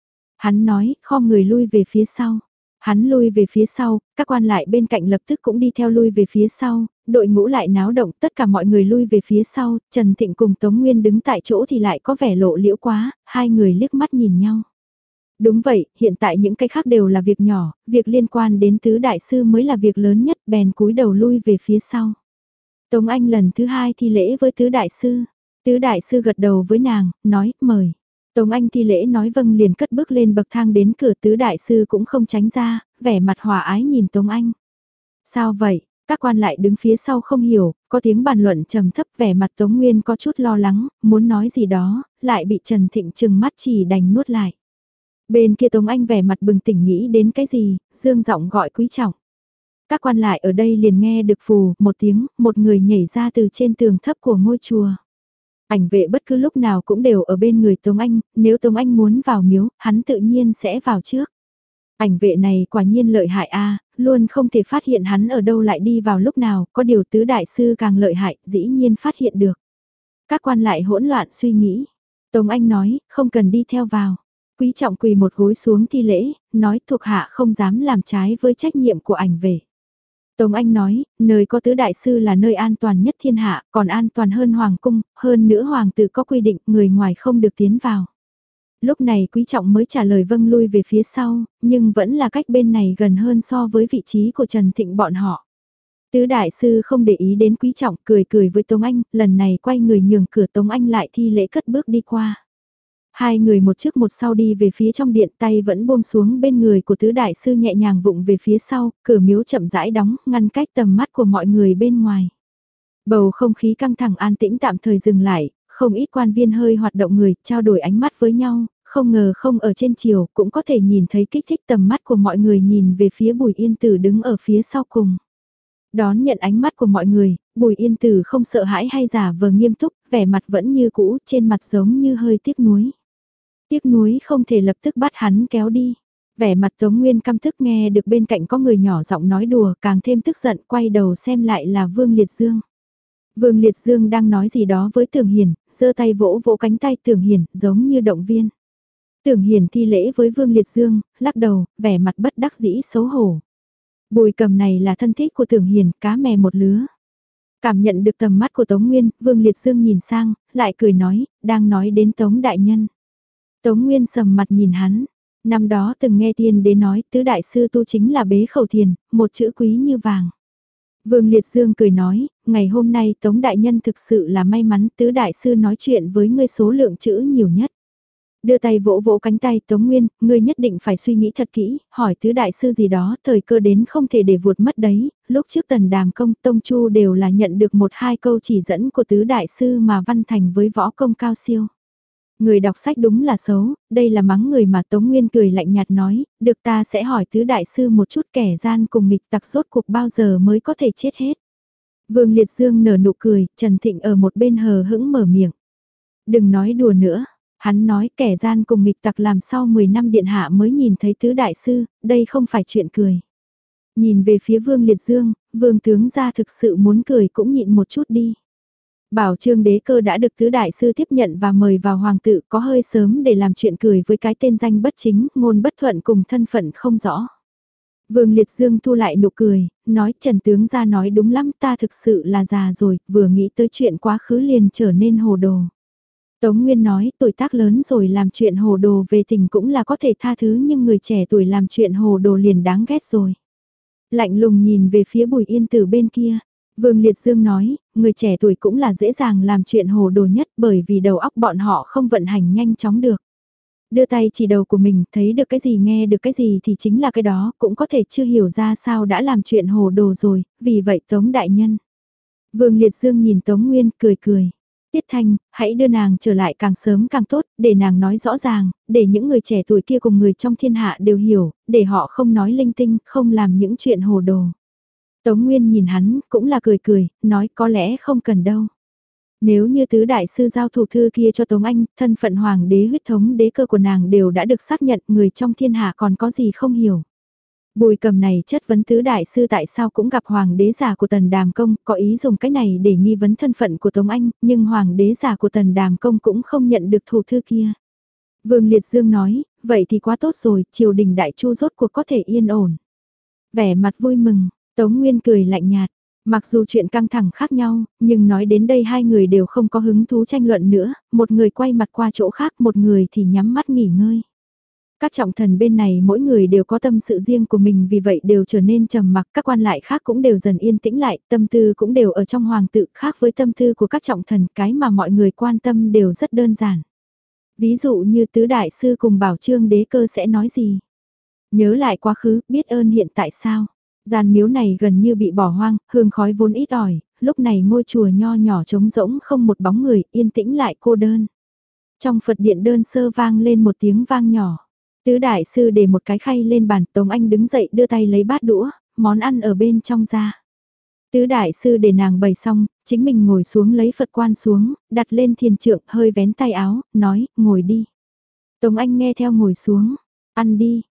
Hắn nói, khom người lui về phía sau. Hắn lui về phía sau, các quan lại bên cạnh lập tức cũng đi theo lui về phía sau, đội ngũ lại náo động, tất cả mọi người lui về phía sau, Trần Thịnh cùng Tống Nguyên đứng tại chỗ thì lại có vẻ lộ liễu quá, hai người liếc mắt nhìn nhau. Đúng vậy, hiện tại những cái khác đều là việc nhỏ, việc liên quan đến tứ đại sư mới là việc lớn nhất, bèn cúi đầu lui về phía sau. Tống Anh lần thứ hai thi lễ với tứ đại sư, tứ đại sư gật đầu với nàng, nói, mời. Tống Anh thi lễ nói vâng liền cất bước lên bậc thang đến cửa, tứ đại sư cũng không tránh ra, vẻ mặt hòa ái nhìn Tống Anh. Sao vậy? Các quan lại đứng phía sau không hiểu, có tiếng bàn luận trầm thấp, vẻ mặt Tống Nguyên có chút lo lắng, muốn nói gì đó, lại bị Trần Thịnh trừng mắt chỉ đành nuốt lại. Bên kia Tống Anh vẻ mặt bừng tỉnh nghĩ đến cái gì, dương giọng gọi quý trọng. Các quan lại ở đây liền nghe được phù một tiếng, một người nhảy ra từ trên tường thấp của ngôi chùa. Ảnh vệ bất cứ lúc nào cũng đều ở bên người Tống Anh, nếu Tống Anh muốn vào miếu, hắn tự nhiên sẽ vào trước. Ảnh vệ này quả nhiên lợi hại a, luôn không thể phát hiện hắn ở đâu lại đi vào lúc nào, có điều tứ đại sư càng lợi hại, dĩ nhiên phát hiện được. Các quan lại hỗn loạn suy nghĩ. Tống Anh nói, không cần đi theo vào. Quý trọng quỳ một gối xuống thi lễ, nói thuộc hạ không dám làm trái với trách nhiệm của ảnh vệ. Tống Anh nói, nơi có tứ đại sư là nơi an toàn nhất thiên hạ, còn an toàn hơn hoàng cung, hơn nữa hoàng tử có quy định người ngoài không được tiến vào. Lúc này quý trọng mới trả lời vâng lui về phía sau, nhưng vẫn là cách bên này gần hơn so với vị trí của Trần Thịnh bọn họ. Tứ đại sư không để ý đến quý trọng, cười cười với Tống Anh, lần này quay người nhường cửa Tống Anh lại thi lễ cất bước đi qua. Hai người một trước một sau đi về phía trong điện, tay vẫn buông xuống bên người của tứ đại sư nhẹ nhàng vụng về phía sau, cửa miếu chậm rãi đóng, ngăn cách tầm mắt của mọi người bên ngoài. Bầu không khí căng thẳng an tĩnh tạm thời dừng lại, không ít quan viên hơi hoạt động người, trao đổi ánh mắt với nhau, không ngờ không ở trên chiều cũng có thể nhìn thấy kích thích tầm mắt của mọi người nhìn về phía Bùi Yên Tử đứng ở phía sau cùng. Đón nhận ánh mắt của mọi người, Bùi Yên Tử không sợ hãi hay giả vờ nghiêm túc, vẻ mặt vẫn như cũ, trên mặt giống như hơi tiếc nuối. Tiếc nuối không thể lập tức bắt hắn kéo đi. Vẻ mặt Tống Nguyên căm tức nghe được bên cạnh có người nhỏ giọng nói đùa, càng thêm tức giận, quay đầu xem lại là Vương Liệt Dương. Vương Liệt Dương đang nói gì đó với Tưởng Hiền, giơ tay vỗ vỗ cánh tay Tưởng Hiền, giống như động viên. Tưởng Hiền thi lễ với Vương Liệt Dương, lắc đầu, vẻ mặt bất đắc dĩ xấu hổ. Bùi Cầm này là thân thích của Tưởng Hiền, cá mè một lứa. Cảm nhận được tầm mắt của Tống Nguyên, Vương Liệt Dương nhìn sang, lại cười nói, đang nói đến Tống Đại Nhân. Tống Nguyên sầm mặt nhìn hắn, năm đó từng nghe tiên đế nói tứ đại sư tu chính là bế khẩu thiền, một chữ quý như vàng. Vương Liệt Dương cười nói, ngày hôm nay Tống Đại Nhân thực sự là may mắn tứ đại sư nói chuyện với ngươi số lượng chữ nhiều nhất. Đưa tay vỗ vỗ cánh tay Tống Nguyên, ngươi nhất định phải suy nghĩ thật kỹ, hỏi tứ đại sư gì đó, thời cơ đến không thể để vụt mất đấy, lúc trước Tần Đàm Công, Tông Chu đều là nhận được một hai câu chỉ dẫn của tứ đại sư mà văn thành với võ công cao siêu. Người đọc sách đúng là xấu, đây là mắng người mà Tống Nguyên cười lạnh nhạt nói, được ta sẽ hỏi tứ đại sư một chút kẻ gian cùng nghịch tặc rốt cuộc bao giờ mới có thể chết hết. Vương Liệt Dương nở nụ cười, Trần Thịnh ở một bên hờ hững mở miệng. Đừng nói đùa nữa, hắn nói kẻ gian cùng nghịch tặc làm sau mười năm điện hạ mới nhìn thấy tứ đại sư, đây không phải chuyện cười. Nhìn về phía Vương Liệt Dương, Vương tướng gia thực sự muốn cười cũng nhịn một chút đi. Bảo Trương Đế Cơ đã được tứ đại sư tiếp nhận và mời vào hoàng tự có hơi sớm để làm chuyện cười với cái tên danh bất chính, ngôn bất thuận cùng thân phận không rõ. Vương Liệt Dương thu lại nụ cười, nói Trần tướng gia nói đúng lắm, ta thực sự là già rồi, vừa nghĩ tới chuyện quá khứ liền trở nên hồ đồ. Tống Nguyên nói tuổi tác lớn rồi làm chuyện hồ đồ về tình cũng là có thể tha thứ, nhưng người trẻ tuổi làm chuyện hồ đồ liền đáng ghét rồi. Lạnh lùng nhìn về phía Bùi Yên Tử bên kia. Vương Liệt Dương nói, người trẻ tuổi cũng là dễ dàng làm chuyện hồ đồ nhất bởi vì đầu óc bọn họ không vận hành nhanh chóng được. Đưa tay chỉ đầu của mình, thấy được cái gì nghe được cái gì thì chính là cái đó, cũng có thể chưa hiểu ra sao đã làm chuyện hồ đồ rồi, vì vậy Tống Đại Nhân. Vương Liệt Dương nhìn Tống Nguyên cười cười. Tiết Thanh, hãy đưa nàng trở lại càng sớm càng tốt, để nàng nói rõ ràng, để những người trẻ tuổi kia cùng người trong thiên hạ đều hiểu, để họ không nói linh tinh, không làm những chuyện hồ đồ. Tống Nguyên nhìn hắn, cũng là cười cười, nói có lẽ không cần đâu. Nếu như tứ đại sư giao thủ thư kia cho Tống Anh, thân phận hoàng đế huyết thống đế cơ của nàng đều đã được xác nhận, người trong thiên hạ còn có gì không hiểu. Bùi Cầm này chất vấn tứ đại sư tại sao cũng gặp hoàng đế giả của Tần Đàm Công, có ý dùng cái này để nghi vấn thân phận của Tống Anh, nhưng hoàng đế giả của Tần Đàm Công cũng không nhận được thủ thư kia. Vương Liệt Dương nói, vậy thì quá tốt rồi, triều đình đại chu rốt cuộc có thể yên ổn. Vẻ mặt vui mừng, Tống Nguyên cười lạnh nhạt, mặc dù chuyện căng thẳng khác nhau, nhưng nói đến đây hai người đều không có hứng thú tranh luận nữa, một người quay mặt qua chỗ khác, một người thì nhắm mắt nghỉ ngơi. Các trọng thần bên này mỗi người đều có tâm sự riêng của mình, vì vậy đều trở nên trầm mặc, các quan lại khác cũng đều dần yên tĩnh lại, tâm tư cũng đều ở trong hoàng tự, khác với tâm tư của các trọng thần, cái mà mọi người quan tâm đều rất đơn giản. Ví dụ như tứ đại sư cùng Bảo Trương Đế Cơ sẽ nói gì? Nhớ lại quá khứ, biết ơn hiện tại sao? Gian miếu này gần như bị bỏ hoang, hương khói vốn ít ỏi, lúc này ngôi chùa nho nhỏ trống rỗng không một bóng người, yên tĩnh lại cô đơn. Trong Phật điện đơn sơ vang lên một tiếng vang nhỏ. Tứ đại sư để một cái khay lên bàn, Tống Anh đứng dậy đưa tay lấy bát đũa, món ăn ở bên trong ra. Tứ đại sư để nàng bày xong, chính mình ngồi xuống lấy Phật quan xuống, đặt lên thiền trượng, hơi vén tay áo, nói, ngồi đi. Tống Anh nghe theo ngồi xuống, ăn đi,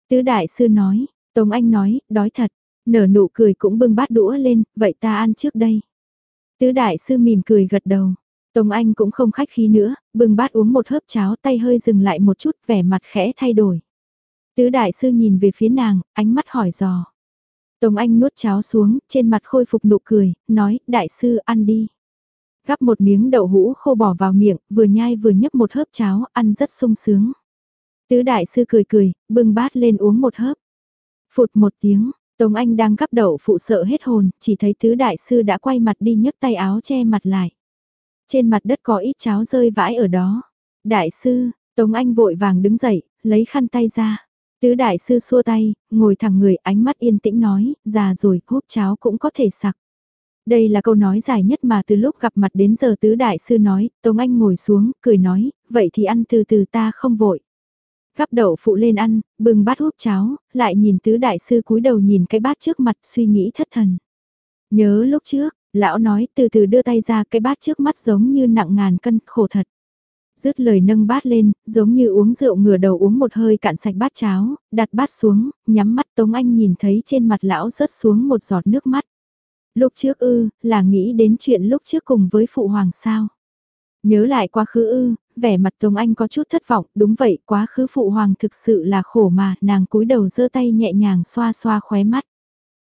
Tứ đại sư nói, Tống Anh nói, đói thật, nở nụ cười cũng bưng bát đũa lên, vậy ta ăn trước đây. Tứ đại sư mỉm cười gật đầu, Tống Anh cũng không khách khí nữa, bưng bát uống một hớp cháo tay hơi dừng lại một chút vẻ mặt khẽ thay đổi. Tứ đại sư nhìn về phía nàng, ánh mắt hỏi dò. Tống Anh nuốt cháo xuống, trên mặt khôi phục nụ cười, nói, đại sư ăn đi. Gắp một miếng đậu hũ khô bỏ vào miệng, vừa nhai vừa nhấp một hớp cháo, ăn rất sung sướng. Tứ đại sư cười cười, bưng bát lên uống một hớp. Phụt một tiếng, Tống Anh đang gắp đậu phụ sợ hết hồn, chỉ thấy tứ đại sư đã quay mặt đi nhấc tay áo che mặt lại. Trên mặt đất có ít cháo rơi vãi ở đó. Đại sư, Tống Anh vội vàng đứng dậy, lấy khăn tay ra. Tứ đại sư xua tay, ngồi thẳng người ánh mắt yên tĩnh nói, già rồi, húp cháo cũng có thể sặc. Đây là câu nói dài nhất mà từ lúc gặp mặt đến giờ tứ đại sư nói, Tống Anh ngồi xuống, cười nói, vậy thì ăn từ từ ta không vội. Gắp đậu phụ lên ăn, bưng bát húp cháo, lại nhìn tứ đại sư cúi đầu nhìn cái bát trước mặt suy nghĩ thất thần. Nhớ lúc trước, lão nói từ từ đưa tay ra cái bát trước mắt giống như nặng ngàn cân, khổ thật. Dứt lời nâng bát lên, giống như uống rượu ngửa đầu uống một hơi cạn sạch bát cháo, đặt bát xuống, nhắm mắt Tống Anh nhìn thấy trên mặt lão rớt xuống một giọt nước mắt. Lúc trước ư, là nghĩ đến chuyện lúc trước cùng với phụ hoàng sao. Nhớ lại quá khứ ư, vẻ mặt Tống Anh có chút thất vọng, đúng vậy, quá khứ phụ hoàng thực sự là khổ mà, nàng cúi đầu giơ tay nhẹ nhàng xoa xoa khóe mắt.